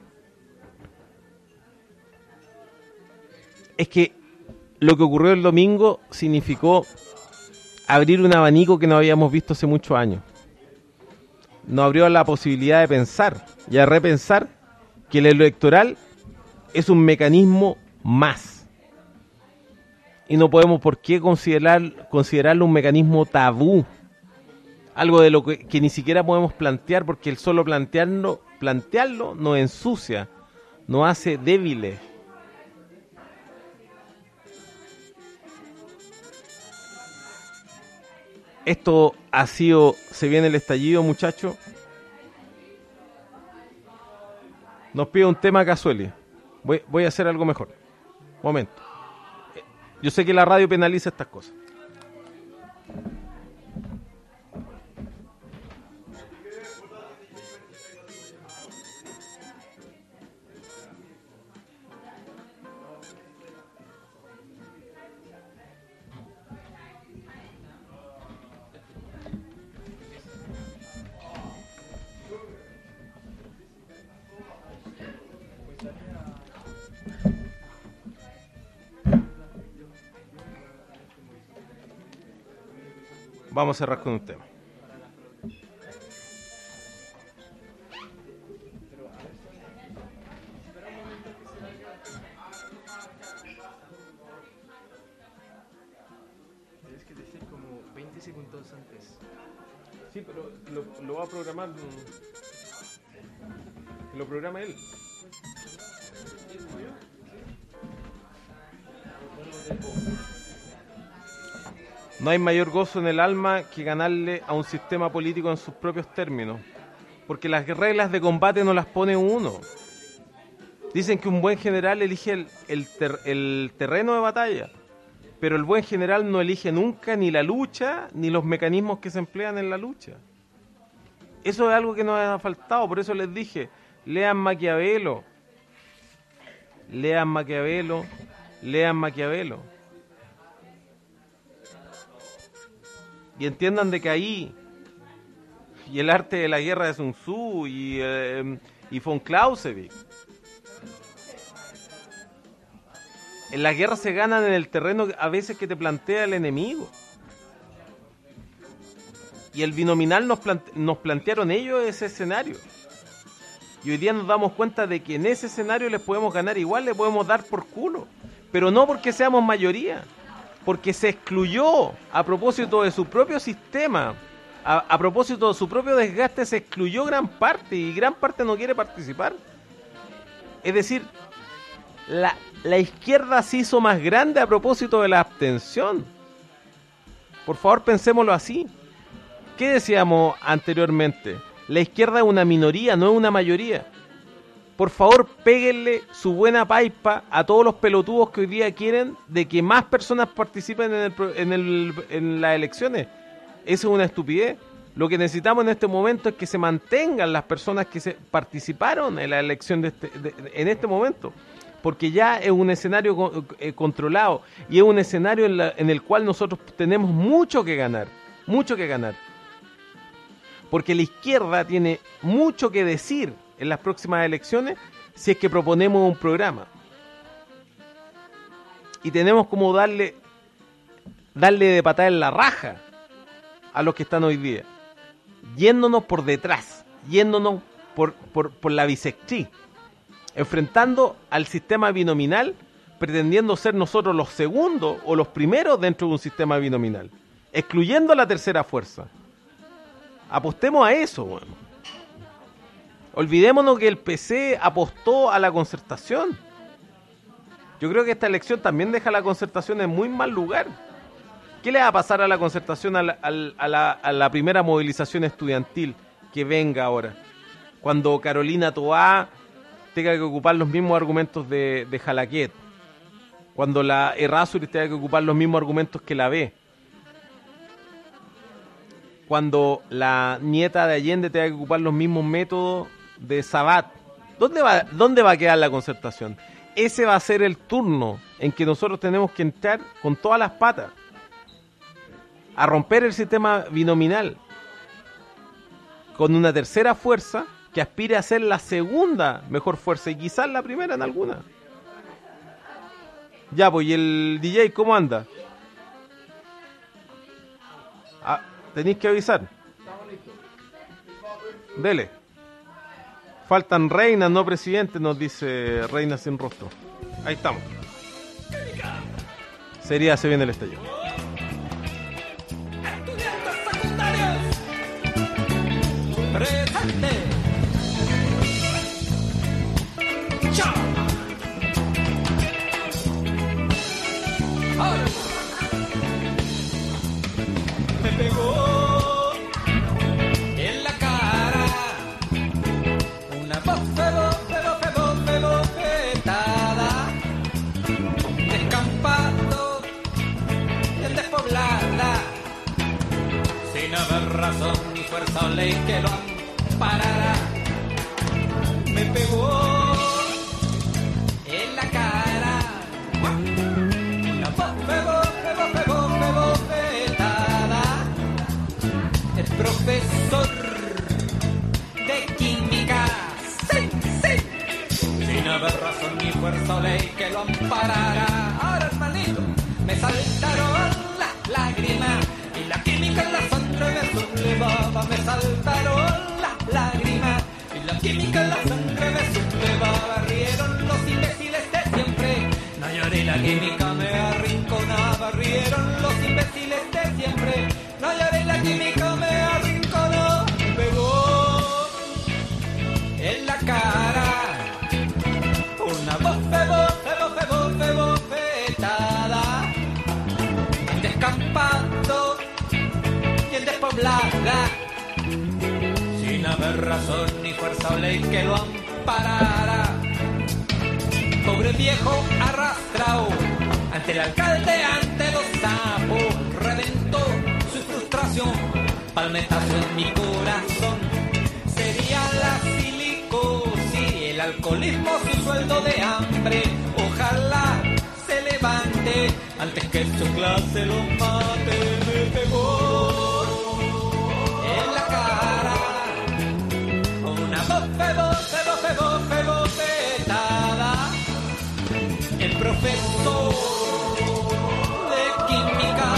es que lo que ocurrió el domingo significó abrir un abanico que no habíamos visto hace muchos años. Nos abrió la posibilidad de pensar y a repensar que el electoral es un mecanismo más. Y no podemos por qué considerar, considerarlo un mecanismo tabú. Algo de lo que, que ni siquiera podemos plantear, porque el solo plantearlo, plantearlo nos ensucia, nos hace débiles. Esto ha sido, se viene el estallido, muchachos. Nos pide un tema Casueli. Voy, voy a hacer algo mejor. Momento. Yo sé que la radio penaliza estas cosas. Vamos a cerrar con un tema. Tienes que decir como veinte segundos antes. Sí, pero lo, lo va a programar. Lo programa él. No hay mayor gozo en el alma que ganarle a un sistema político en sus propios términos, porque las reglas de combate no las pone uno. Dicen que un buen general elige el, el, ter, el terreno de batalla, pero el buen general no elige nunca ni la lucha ni los mecanismos que se emplean en la lucha. Eso es algo que nos ha faltado, por eso les dije, lean Maquiavelo, lean Maquiavelo, lean Maquiavelo. Y entiendan de que ahí, y el arte de la guerra de Sun Tzu, y, eh, y von Clausewitz, en la guerra se ganan en el terreno a veces que te plantea el enemigo. Y el binominal nos, plante, nos plantearon ellos ese escenario. Y hoy día nos damos cuenta de que en ese escenario les podemos ganar igual, le podemos dar por culo. Pero no porque seamos mayoría, porque se excluyó a propósito de su propio sistema, a, a propósito de su propio desgaste, se excluyó gran parte y gran parte no quiere participar. Es decir, la, la izquierda se hizo más grande a propósito de la abstención. Por favor, pensémoslo así. ¿Qué decíamos anteriormente? La izquierda es una minoría, no es una mayoría. Por favor, péguenle su buena paipa a todos los pelotudos que hoy día quieren de que más personas participen en, el, en, el, en las elecciones. Eso es una estupidez. Lo que necesitamos en este momento es que se mantengan las personas que se participaron en la elección de este, de, de, en este momento. Porque ya es un escenario co- eh, controlado y es un escenario en, la, en el cual nosotros tenemos mucho que ganar. Mucho que ganar. Porque la izquierda tiene mucho que decir en las próximas elecciones si es que proponemos un programa. Y tenemos como darle darle de patada en la raja a los que están hoy día. Yéndonos por detrás, yéndonos por, por, por la bisectriz, enfrentando al sistema binominal, pretendiendo ser nosotros los segundos o los primeros dentro de un sistema binominal, excluyendo la tercera fuerza. Apostemos a eso, bueno. Olvidémonos que el P C apostó a la concertación. Yo creo que esta elección también deja a la concertación en muy mal lugar. ¿Qué le va a pasar a la concertación a la, a la, a la primera movilización estudiantil que venga ahora? Cuando Carolina Toá tenga que ocupar los mismos argumentos de, de Jalaquet. Cuando la Errázuriz tenga que ocupar los mismos argumentos que la B. cuando la nieta de Allende tenga que ocupar los mismos métodos de Sabat. ¿Dónde va, dónde va a quedar la concertación? Ese va a ser el turno en que nosotros tenemos que entrar con todas las patas a romper el sistema binominal con una tercera fuerza que aspire a ser la segunda mejor fuerza y quizás la primera en alguna. Ya, pues, ¿y el D J cómo anda? Ah, tenéis que avisar. Dele. Faltan reinas, no presidentes, nos dice Reina Sin Rostro. Ahí estamos. Sería Se Viene el Estallido. Estudiantes secundarios, presente. Chao. Ahora me pegó en la cara una bofe, bofe, bofe, bofe, bofetada, descampando en despoblada, sin haber razón ni fuerza o ley que lo amparara. Me pegó en la cara una bofe, bofe, bofe, bofe, bofetada. El profesor de química, sí, sí, sin haber razón ni fuerza o ley que lo amparara. Ahora, hermanito, me saltaron las lágrimas y la química en la sangre me sublevaba. Me saltaron las lágrimas y la química en la sangre me sublevaba. Rieron los imbéciles de siempre, no lloré, la química me arrinconaba. Rieron los imbéciles de siempre, no lloré, la química me arrinconó. Me pegó en la cara una bofe, bofe, bofe, bofe, bofetada, descampando y en despoblada, sin haber razón ni fuerza o ley que lo amparara. Pobre viejo arrastrado ante el alcalde, ante los sapos, reventó su frustración, palmetazo en mi corazón. Sería la silicosis, el alcoholismo, su sueldo de hambre. Ojalá se levante antes que su clase lo mate. Me pegó en la cara una bofe, bofe, bofe, bofe, bofetada. El profesor de química,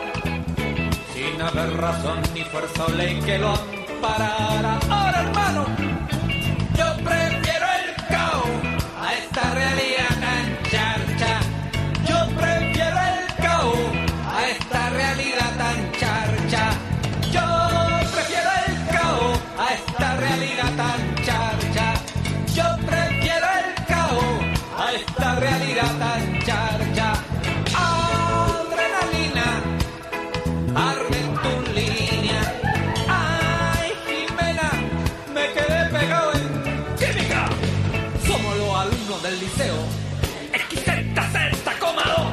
sin haber razón ni fuerza o ley que lo amparara. Ahora, hermano, yo prefiero el caos a esta realidad tan charcha. Yo prefiero el caos a esta realidad tan charcha. Yo prefiero el caos a esta realidad tan charcha. Yo prefiero el caos a esta realidad tan charcha. Adrenalina, arde tu línea. Ay, Jimena, me quedé pegado en química. Somos los alumnos del liceo equis zeta zeta coma dos.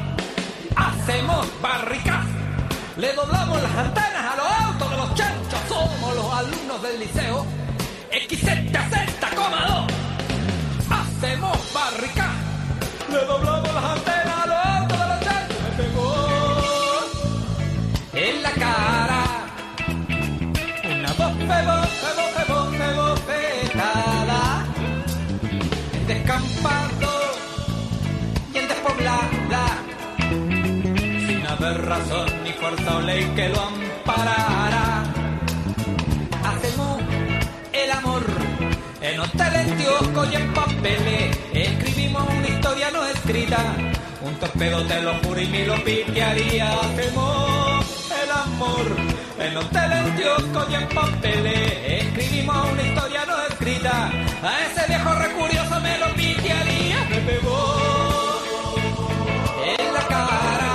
Hacemos barricas, le doblamos las antenas a los autos de los chanchos. Somos los alumnos del liceo equis zeta zeta coma dos. Hacemos barricas, le doblamos las antenas a los autos de los chanchos. Me pegó en la cara una bofe, bofe, bofe, bofe, bofetada, descampando y en despoblada, sin haber razón ni fuerza o ley que lo amparara. Hacemos el amor en hoteles, kioscos y en papeles. Escribimos una historia no escrita, un torpedo te lo juro y me lo pitearía. Hacemos el amor en hoteles, kioscos y en papeles. Escribimos una historia no escrita, a ese viejo recurioso me lo pitearía. Me pegó en la cara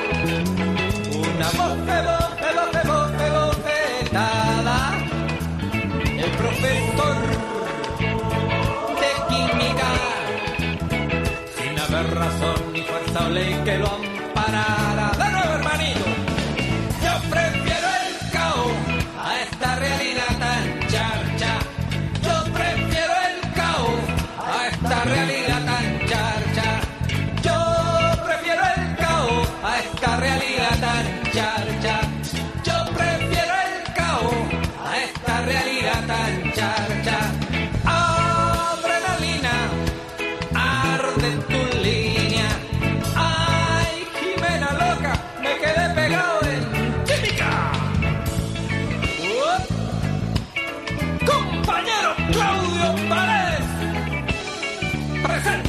una bofe, bofe, bofe, bofe, bofetada. El profesor de química, sin haber razón ni fuerza o ley que lo amparara. De nuevo, hermanito, yo prefiero el caos esta realidad tan charcha. Yo prefiero el caos a esta realidad tan charcha. Yo prefiero el caos a esta realidad tan charcha. Adrenalina, arde en tu línea. Ay, Jimena loca, me quedé pegado en química. ¡Uh! Compañero Claudio Paredes, presente.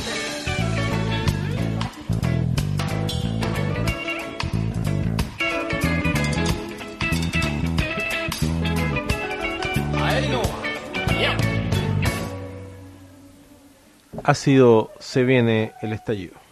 Ahí no va. Ya. Ha sido Se viene el estallido.